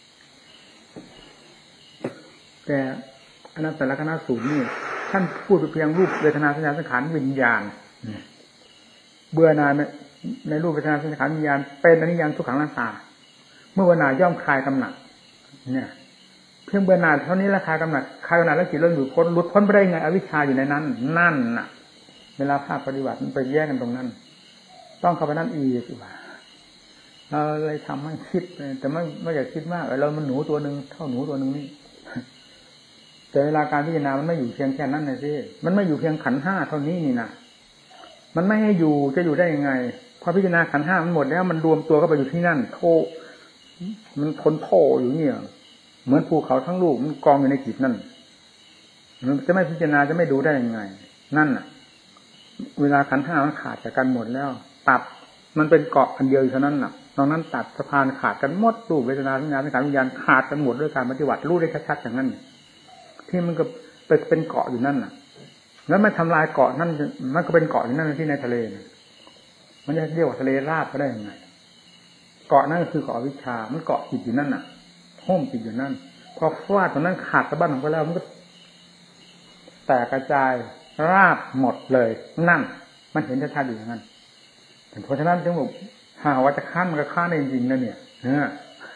แต่อนัตตลกนัสสูตรนี่ท่านพูดเพียงรูปเวทนาสัญญาสังขารวิญญาณเบื่อหน่ายในรูปเวทนาสังขารวิญญาณเป็นอนิจจังทุกขังอนัตตาเมื่อเบื่อหน่ายย่อมคลายกำหนัดเนี่ยเพียงเบื่อหน่ายเท่านี้ละคลายกำหนัดคลายกำหนัดแล้วจิตเริ่มหลุดพ้นหลุดพ้นไปได้ไงอวิชชาอยู่ในนั้นนั่นน่ะเวลาภาคปฏิบัติมันไปแยกกันตรงนั้นต้องเข้าไปนั่นอีกว่าเราเลยทำให้คิดแต่ไม่ไม่อยากคิดมากเรามันหนูตัวนึงเท่าหนูตัวนึงนี่แต่เวลาการพิจารณามันไม่อยู่เพียงแค่นั้นนะสิมันไม่อยู่เพียงขันธ์ห้าเท่านี้นี่นะมันไม่ให้อยู่จะอยู่ได้ยังไงพอพิจารณาขันธ์ห้ามันหมดแล้วมันรวมตัวก็ไปอยู่ที่นั่นโธมันทนโธอยู่เนี่ยเหมือนภูเขาทั้งลูกมันกองอยู่ในจิตนั่นมันจะไม่พิจารณาจะไม่ดูได้ยังไงนั่นน่ะเวลาขันธ์ห้ามันขาดจากกันหมดแล้วตัดมันเป็นเกาะอันเดียวเท่านั้นน่ะตรงนั้นตัดสะพานขาดกันหมดรูปเวทนาสัญญาสังขารวิญญาณขาดกันหมดด้วยการปฏิบัติรู้ได้ชัดๆอย่างนั้นที่มันก็เป็นเกาะอยู่นั่นน่ะแล้วไม่ทำลายเกาะนั่นมันก็เป็นเกาะอยู่นั่นที่ในทะเลมันจะเรียกว่าทะเลราบก็ได้ยังไงเกาะนั่นก็คือเกาะวิชามันเกาะจิตอยู่นั่นน่ะห้มจิตอยู่นั่นพอฟาดตรงนั้นขาดสะบั้นออกไปแล้วมันก็แตกกระจายราบหมดเลยนั่นมันเห็นชัดๆอยู่อย่างนั้นเพราะฉะนั้นจึงบอกหาว่าจะค้านมันก็ค้านได้จริงๆนะเนี่ยเนี่ย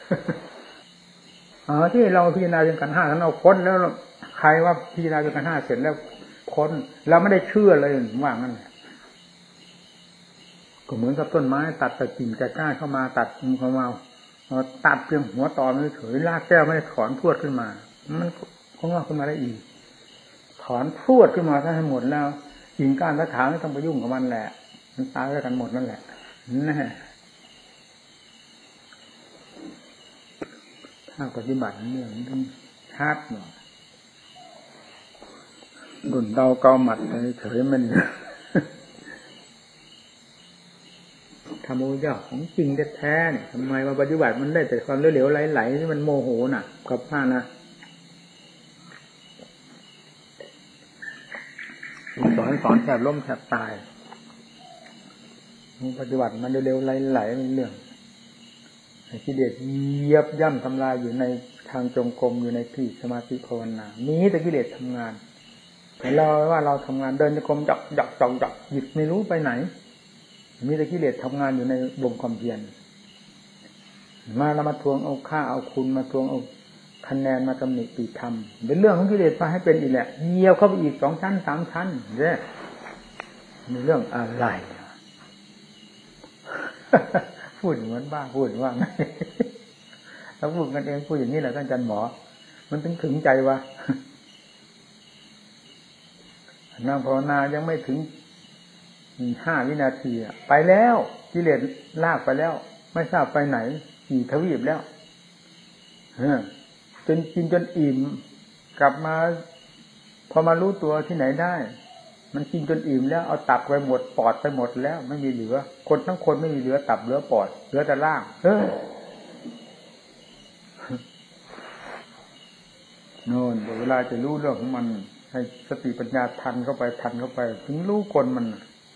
อ๋อที่เราพิจารณาจนกันห้านั้นเราพ้นแล้วใครว่าพิจารณาจนกันห้าเสร็จแล้วพ้นเราไม่ได้เชื่อเลยว่างั้นก็เหมือนกับต้นไม้ตัดแต่กิ่งแต่ก้านเข้ามาตัดมือเข้ามาตัดเพียงหัวตอไม่เฉยรากแก้วไม่ถอนพรวดขึ้นมามันคงว่าขึ้นมาได้อีกถอนพรวดขึ้นมาถ้าให้หมดแล้วกิ่งก้านและถางไม่ต้องไปยุ่งกับมันแหละมันตายด้วยกันหมดนั่นแหละนี่ถ้าปฏิบัติเนี่ยมันต้องชาร์จหน่อยดุนเดาเกาหมัดเฉยมันทำโมยะของจริงแท้ๆเนี่ยทำไมมาปฏิบัติมันได้แต่ความเหลวๆไหลๆที่มันโมโหน่ะกับผ้านะสอนสอนแทบล้มแทบตายปฏิบัติมันเร็วๆไหลๆมันเรื่องกิเลสเหยียบย่ำทำลายอยู่ในทางจงกรมอยู่ในที่สมาธิภาวนามีแต่กิเลสทำงานเราว่าเราทำงานเดินจงกรมจับจับจับจับหยิบไม่รู้ไปไหนมีแต่กิเลสทำงานอยู่ในวงความเพียรมาเรามาทวงเอาค่าเอาคุณมาทวงเอาคะแนนมาตำหนิติธรรมเป็นเรื่องของกิเลสพาให้เป็นอีกแหละเหยียบเข้าไปอีกสองชั้นสามชั้นเนี่ยมีเรื่องอะไรพูดเหมือนบ้าพูดว่าไงแล้วพูดกันเองพูดอย่างนี้แหละท่านอาจารย์หมอมันถึงถึงใจวะนั่งภาวนายังไม่ถึงห้าวินาทีไปแล้วกิเลสลากไปแล้วไม่ทราบไปไหนกี่ทวีปแล้วจนกินจนอิ่มกลับมาพอมารู้ตัวที่ไหนได้มันกินจนอิ่มแล้วเอาตับไปหมดปอดไปหมดแล้วไม่มีเหลือคนทั้งคนไม่มีเหลือตับเหลือปอดเหลือแต่ร่างเฮ้ยโน่นเวลาจะรู้เรื่องของมันให้สติปัญญาทันเข้าไปทันเข้าไปถึงรู้คนมัน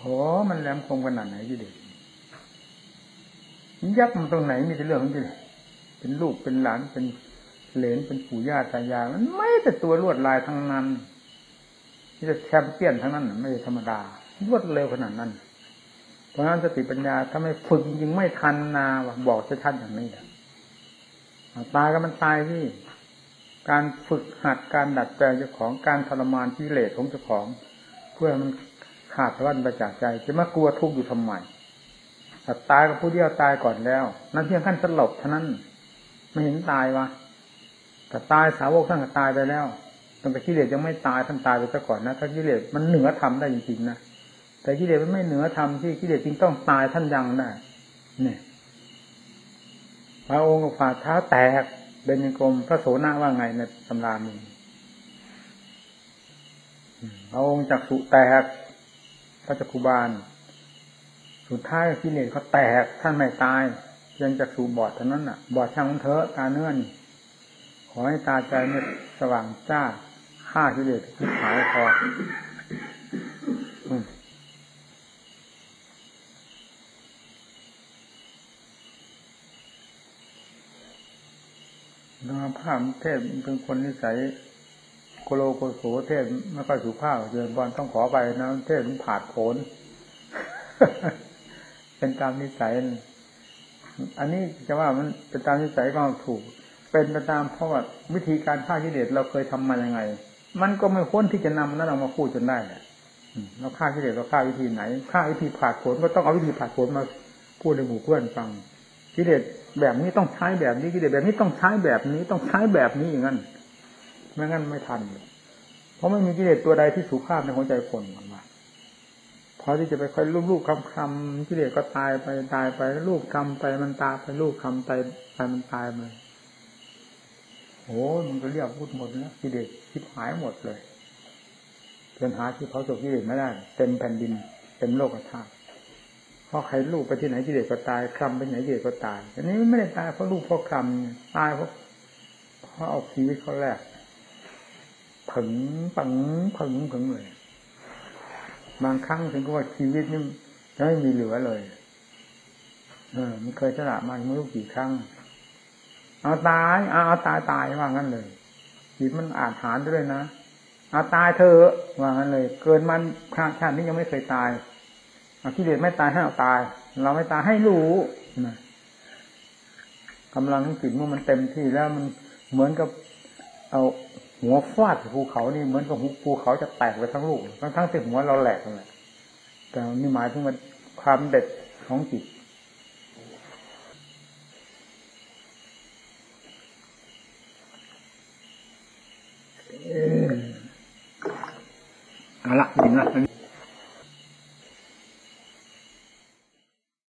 โหมันแหลมคมขนาดไหนกิเลสยักษ์มันตรงไหนมีแต่เรื่องมันเลยเป็นลูกเป็นหลานเป็นเหลนเป็นปู่ย่าตายายมันไม่แต่ตัวลวดลายทั้งนั้นที่จะแชมเปี้ยนทั้งนั้นไม่ธรรมดารวดเร็วขนาดนั้นเพราะฉะนั้นสติปัญญาถ้าไม่ฝึกจริงๆไม่ทันนาบอกจะทันอย่างนี้ตายก็มันตายที่การฝึกหัดการดัดแปลงเจ้าของการทรมานกิเลสของเจ้าของเพื่อมันขาดสะบั้นไปจากใจจะมากลัวทุกข์อยู่ทำไมแต่ตายกับผู้เดียวตายก่อนแล้วนั่นเพียงขั้นสลบเท่านั้นไม่เห็นตายวะแต่ตายสาวกท่านก็ตายไปแล้วตั้งแต่กิเลสยังไม่ตายท่านตายไปซะก่อนนะถ้ากิเลสมันเหนือธรรมได้จริงๆนะแต่กิเลสมันไม่เหนือธรรมที่กิเลสจริงต้องตายท่านยังได้เนี่ยพระองค์ก็ฝ่าเท้าแตกเดินยังกรมพระโสนะว่าไงในตำรามีพระองค์จักษุแตกพระจักคุบาลสุดท้ายกิเลสเขาแตกท่านไม่ตายยังจักษุบอดเท่านั้นน่ะบอดช่างมันเถอะตาเนื้อนี่ขอให้ตาใจเนี่ยสว่างจ้าฆ่ากิเลสทิพหายพอนาภาพเทพเป็นคนนิสัยโกโลโกโสเทพไม่ค่อยสุภาพเดินบอลต้องขอไปนะเทพมันผาดโผน เป็นตามนิสัยอันนี้จะว่ามันเป็นตามนิสัยก็ถูกเป็นไปตามเพราะว่าวิธีการฆ่ากิเลสเราเคยทำมายังไงมันก็ไม่พ้นที่จะนำนั้นออกมาพูดจนได้เราฆ่ากิเลสเราฆ่าวิธีไหนฆ่าวิธีผาดโผนก็ต้องเอาวิธีผาดโผนมาพูดในหมู่เพื่อนฟังกิเลสแบบนี้ต้องใช้แบบนี้กิเลสแบบนี้ต้องใช้แบบนี้ต้องใช้แบบนี้อย่างนั้นไม่งั้นไม่ทันเพราะไม่มีกิเลสตัวใดที่สุภาพในหัวใจคนมาพอที่จะไปค่อยลูกๆคำๆกิเลสก็ตายไปตายไปลูกคำไปมันตายไปลูกคำไปไปมันตายไปโอ้มันก็เรียกพูดหมดนะกิเลสชิบหายหมดเลยเดินหาที่เผาศพกิเลสไม่ได้เต็มแผ่นดินเต็มโลกธาตุเพราะใครลูกไปที่ไหนกิเลสก็ตายคำไปไหนกิเลสก็ตายอันนี้ไม่ได้ตายเพราะลูกเพราะคำตายเพราะเพราะเอาชีวิตเขาแรกผึ่งปังผึ่งผึ่งเลยบางครั้งถึงกับว่าชีวิตนี่ไม่มีเหลือเลยเออมันเคยสละมาไม่รู้กี่ครั้งเอาตายเอาเอาตายตายว่างั้นเลยจิตมันอาจหารด้วยนะเอาตายเธอว่างั้นเลยเกินมันชาตินี้ยังไม่เคยตายเอากิเลสไม่ตายให้เอาตายเราไม่ตายให้รู้นะกำลังจิตเมื่อมันเต็มที่แล้วมันเหมือนกับเอาหัวฟาดภูเขานี่เหมือนกับภูเขาจะแตกไปทั้งลูกทั้งทั้งที่หัวเราแหลกนั่นแหละแต่นี่หมายถึงว่าความเด็ดของจิตเอาละจริงนะ